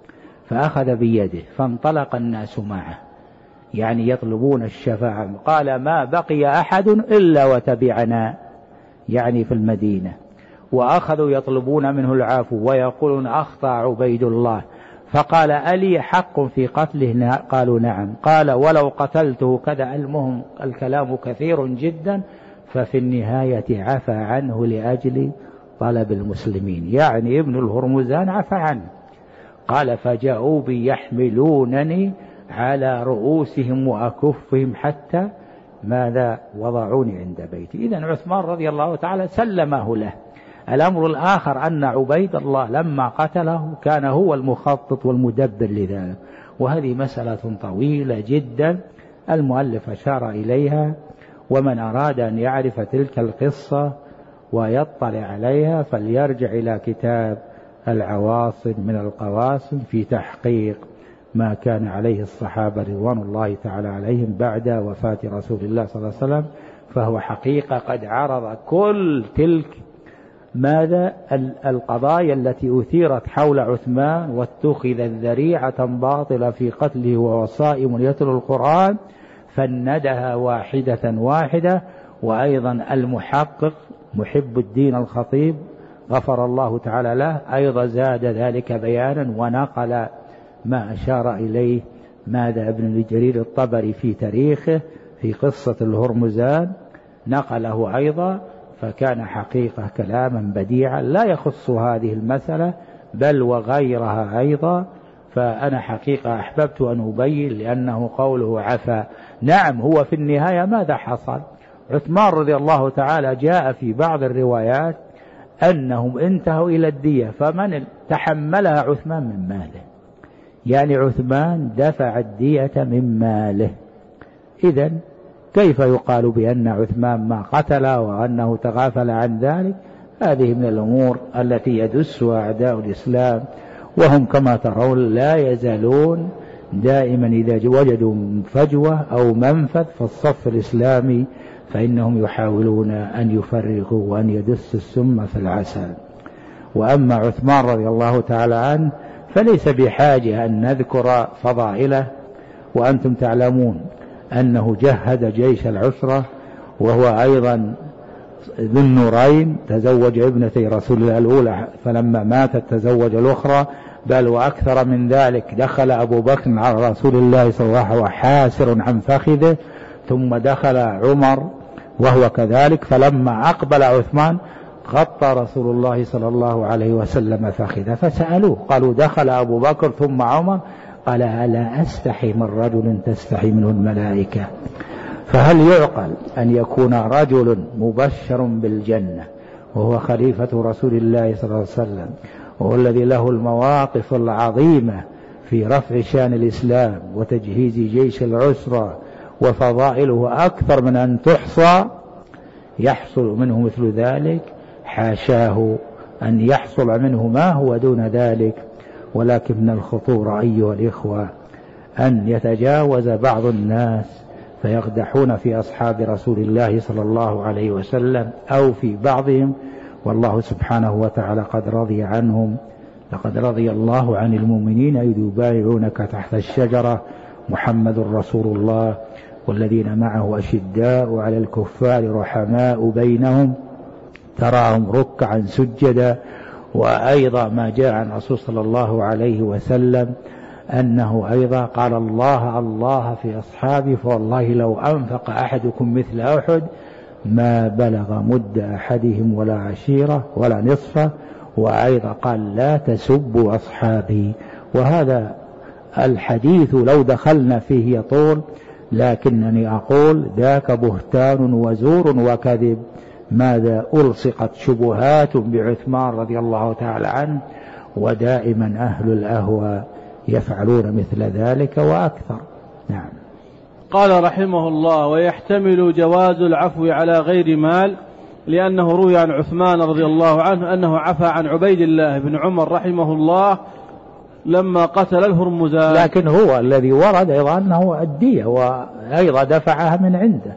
فأخذ بيده فانطلق الناس معه، يعني يطلبون الشفاعة. قال ما بقي أحد إلا وتبعنا، يعني في المدينة، وأخذوا يطلبون منه العفو ويقولون أخطأ عبيد الله، فقال ألي حق في قتله؟ قالوا نعم. قال ولو قتلته كذا. المهم الكلام كثير جدا، ففي النهاية عفى عنه لأجل طلب المسلمين، يعني ابن الهرمزان عفى عنه. قال فجاءوا بي يحملونني على رؤوسهم وأكفهم حتى ماذا وضعوني عند بيتي. إذن عثمان رضي الله تعالى سلمه له. الأمر الآخر أن عبيد الله لما قتله كان هو المخطط والمدبر لذلك، وهذه مسألة طويلة جدا المؤلف أشار إليها، ومن أراد أن يعرف تلك القصة ويطلع عليها فليرجع إلى كتاب العواصم من القواسم في تحقيق ما كان عليه الصحابة رضوان الله تعالى عليهم بعد وفاة رسول الله صلى الله عليه وسلم، فهو حقيقة قد عرض كل تلك ماذا القضايا التي أثيرت حول عثمان، واتخذت ذريعة باطلة في قتله ووصائم يتلو القرآن، فندها واحدة واحدة. وأيضا المحقق محب الدين الخطيب غفر الله تعالى له أيضا زاد ذلك بيانا ونقل ما أشار إليه ماذا ابن جرير الطبري في تاريخه في قصة الهرمزان، نقله أيضا، فكان حقيقة كلاما بديعا لا يخص هذه المسألة بل وغيرها أيضا. فأنا حقيقة أحببت أن أبين لأنه قوله عفا، نعم هو في النهاية ماذا حصل؟ عثمان رضي الله تعالى جاء في بعض الروايات أنهم انتهوا إلى الدية، فمن تحملها عثمان من ماله، يعني عثمان دفع الدية من ماله. إذن كيف يقال بأن عثمان ما قتل وأنه تغافل عن ذلك؟ هذه من الأمور التي يدسها أعداء الإسلام، وهم كما ترون لا يزالون دائما إذا وجدوا فجوة أو منفذ في الصف الإسلامي فإنهم يحاولون أن يفرقوا وأن يدسوا السم في العسل. وأما عثمان رضي الله تعالى عنه فليس بحاجة أن نذكر فضائله، وأنتم تعلمون أنه جهد جيش العسرة، وهو أيضا ذو النورين، تزوج ابنتي رسول الله الأولى فلما ماتت تزوج الأخرى، بل وأكثر من ذلك دخل أبو بكر على رسول الله صلى الله عليه وسلم حاسر عن فخذه، ثم دخل عمر وهو كذلك، فلما أقبل عثمان غطى رسول الله صلى الله عليه وسلم فخذه، فسألوه قالوا دخل أبو بكر ثم عمر، قال ألا أستحي من رجل تستحي منه الملائكة؟ فهل يعقل أن يكون رجل مبشر بالجنة وهو خليفة رسول الله صلى الله عليه وسلم، وهو الذي له المواقف العظيمة في رفع شان الإسلام وتجهيز جيش العسرة وفضائله أكثر من أن تحصى، يحصل منه مثل ذلك؟ حاشاه أن يحصل منه ما هو دون ذلك. ولكن من الخطورة أيها الإخوة أن يتجاوز بعض الناس فيقدحون في أصحاب رسول الله صلى الله عليه وسلم أو في بعضهم، والله سبحانه وتعالى قد رضي عنهم. لقد رضي الله عن المؤمنين إذ يبايعونك تحت الشجرة محمد رسول الله والذين معه أشداء على الكفار رحماء بينهم تراهم ركعا سجدا. وأيضا ما جاء عن رسول صلى الله عليه وسلم أنه أيضا قال الله الله في أصحابي فوالله لو أنفق أحدكم مثل أحد ما بلغ مد أحدهم ولا عشيرة ولا نصفه. وأيضا قال لا تسبوا أصحابي. وهذا الحديث لو دخلنا فيه يطول، لكنني أقول ذاك بهتان وزور وكذب. ماذا ألصقت شبهات بعثمان رضي الله تعالى عنه، ودائما أهل الأهواء يفعلون مثل ذلك وأكثر. نعم. قال رحمه الله: ويحتمل جواز العفو على غير مال، لأنه روي عن عثمان رضي الله عنه أنه عفى عن عبيد الله بن عمر رحمه الله لما قتل الهرمزان، لكن هو الذي ورد أيضا أنه الدية وأيضا دفعها من عنده.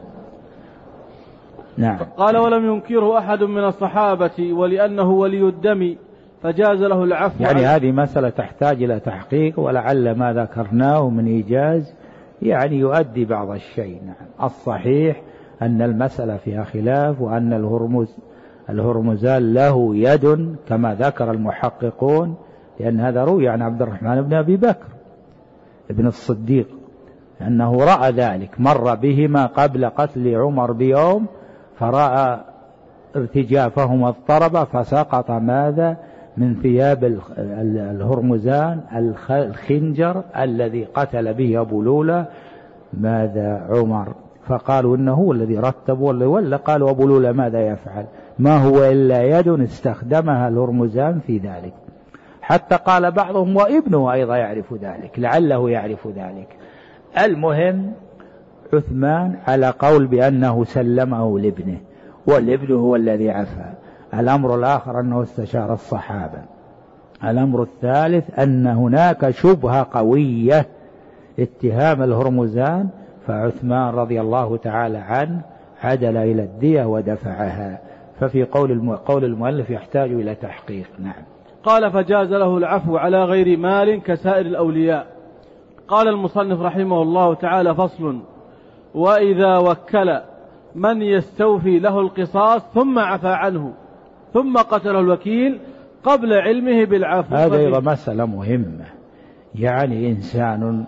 نعم. قال: ولم ينكره أحد من الصحابة ولأنه ولي الدم فجاز له العفو. يعني هذه مسألة تحتاج إلى تحقيق، ولعل ما ذكرناه من إيجاز يعني يؤدي بعض الشيء. نعم. الصحيح أن المسألة فيها خلاف، وأن الهرمز الهرمزان له يد كما ذكر المحققون، لأن هذا روي عن عبد الرحمن بن أبي بكر ابن الصديق أنه رأى ذلك، مر بهما قبل قتل عمر بيوم فرأى ارتجافهما اضطرب فسقط ماذا من ثياب الهرمزان الخنجر الذي قتل به أبو لولى ماذا عمر، فقالوا إنه هو الذي رتب ولا ولا قالوا أبو لولى ماذا يفعل، ما هو إلا يد استخدمها الهرمزان في ذلك. حتى قال بعضهم وابنه أيضا يعرف ذلك، لعله يعرف ذلك. المهم عثمان على قول بأنه سلمه لابنه، والابن هو الذي عفى. الأمر الآخر أنه استشار الصحابة. الأمر الثالث أن هناك شبهة قوية اتهام الهرمزان، فعثمان رضي الله تعالى عنه عدل إلى الدية ودفعها. ففي قول قول المؤلف يحتاج إلى تحقيق. نعم. قال فجاز له العفو على غير مال كسائر الأولياء. قال المصنف رحمه الله تعالى: فصل: وإذا وكل من يستوفي له القصاص ثم عفى عنه ثم قتله الوكيل قبل علمه بالعفو. هذا أيضا مسألة مهمة. يعني إنسان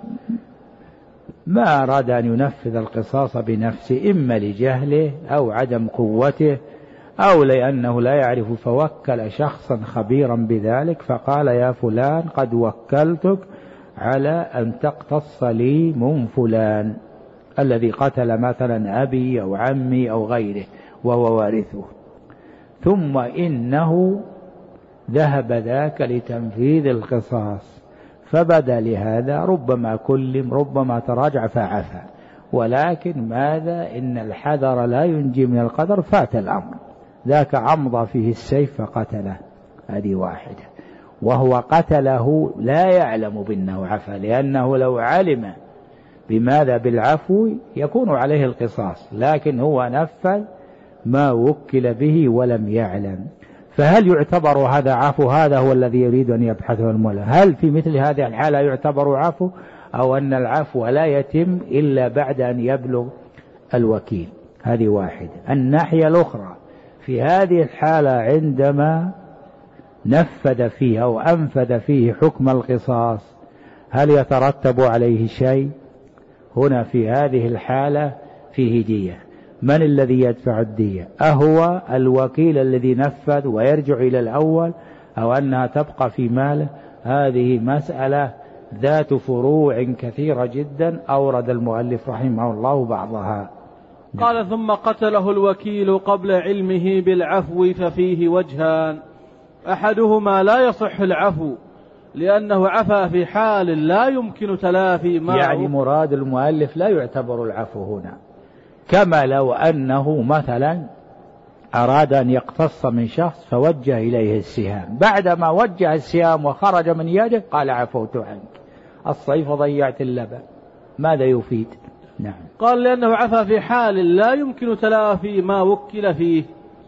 ما أراد أن ينفذ القصاص بنفسه، إما لجهله أو عدم قوته أو لأنه لا يعرف، فوكل شخصا خبيرا بذلك فقال: يا فلان قد وكلتك على أن تقتص لي من فلان الذي قتل مثلا أبي أو عمي أو غيره وهو وارثه، ثم إنه ذهب ذاك لتنفيذ القصاص، فبدا لهذا ربما كلم ربما تراجع فعفى، ولكن ماذا؟ إن الحذر لا ينجي من القدر، فات الأمر، ذاك عمض فيه السيف فقتله، هذه واحدة. وهو قتله لا يعلم بأنه عفى، لأنه لو علم بماذا بالعفو يكون عليه القصاص، لكن هو نفذ ما وكل به ولم يعلم. فهل يعتبر هذا عفو؟ هذا هو الذي يريد أن يبحثه المولى. هل في مثل هذه الحالة يعتبر عفو، أو أن العفو لا يتم إلا بعد أن يبلغ الوكيل؟ هذه واحدة. الناحية الأخرى في هذه الحالة عندما نفذ فيه أو أنفذ فيه حكم القصاص هل يترتب عليه شيء؟ هنا في هذه الحالة فيه دية. من الذي يدفع الدية؟ أهو الوكيل الذي نفذ ويرجع إلى الأول، أو أنها تبقى في ماله؟ هذه مسألة ذات فروع كثيرة جدا، أورد المؤلف رحمه الله بعضها. قال: ثم قتله الوكيل قبل علمه بالعفو ففيه وجهان: أحدهما لا يصح العفو لأنه عفا في حال لا يمكن تلافي ما يعني مراد المؤلف لا يعتبر العفو هنا، كما لو أنه مثلا أراد أن يقتص من شخص فوجه إليه السهام، بعدما وجه السهام وخرج من يده قال: عفوت عنك، الصيف ضيعت اللبن، ماذا يفيد؟ نعم. قال: لأنه عفا في حال لا يمكن تلافي ما وكل فيه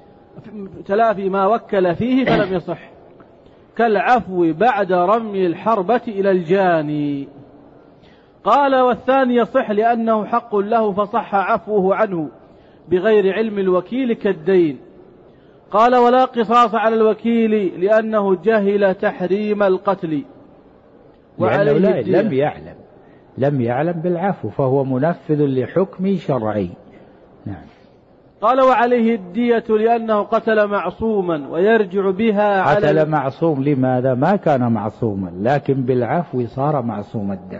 تلافي ما وكل فيه فلم يصح، كالعفو بعد رمي الحربة إلى الجاني. قال: والثاني يصح لأنه حق له فصح عفوه عنه بغير علم الوكيل كالدين. قال: ولا قصاص على الوكيل لأنه جهل تحريم القتل وعليه لا لم يعلم لم يعلم بالعفو، فهو منفذ لحكم شرعي. نعم. قال: وعليه الدية لأنه قتل معصوما ويرجع بها على قتل معصوم، لماذا؟ ما كان معصوما، لكن بالعفو صار معصوم الدم.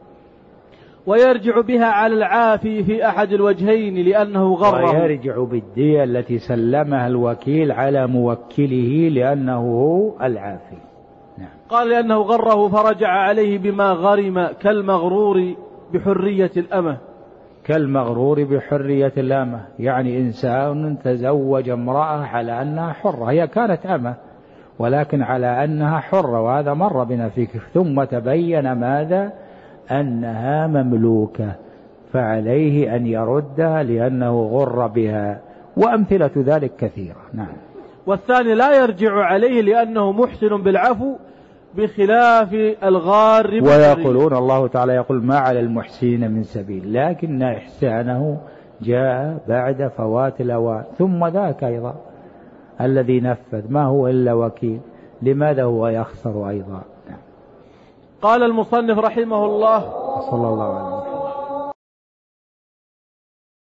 ويرجع بها على العافي في أحد الوجهين لأنه غره. ويرجع بالدية التي سلمها الوكيل على موكله لأنه هو العافي. نعم. قال: لأنه غره فرجع عليه بما غرم كالمغرور بحرية الأمة. كالمغرور بحرية الأمة، يعني إنسان تزوج امرأة على أنها حرة، هي كانت أمة ولكن على أنها حرة، وهذا مر بنا فيك، ثم تبين ماذا؟ أنها مملوكة، فعليه أن يردها لأنه غر بها، وأمثلة ذلك كثيرة. نعم. والثاني لا يرجع عليه لأنه محسن بالعفو بخلاف الغار. ويقولون الله تعالى يقول: ما على المحسنين من سبيل، لكن إحسانه جاء بعد فوات الأوان. ثم ذاك أيضا الذي نفذ ما هو إلا وكيل، لماذا هو يخسر أيضا؟ نعم. قال المصنف رحمه الله صلى الله عليه وسلم.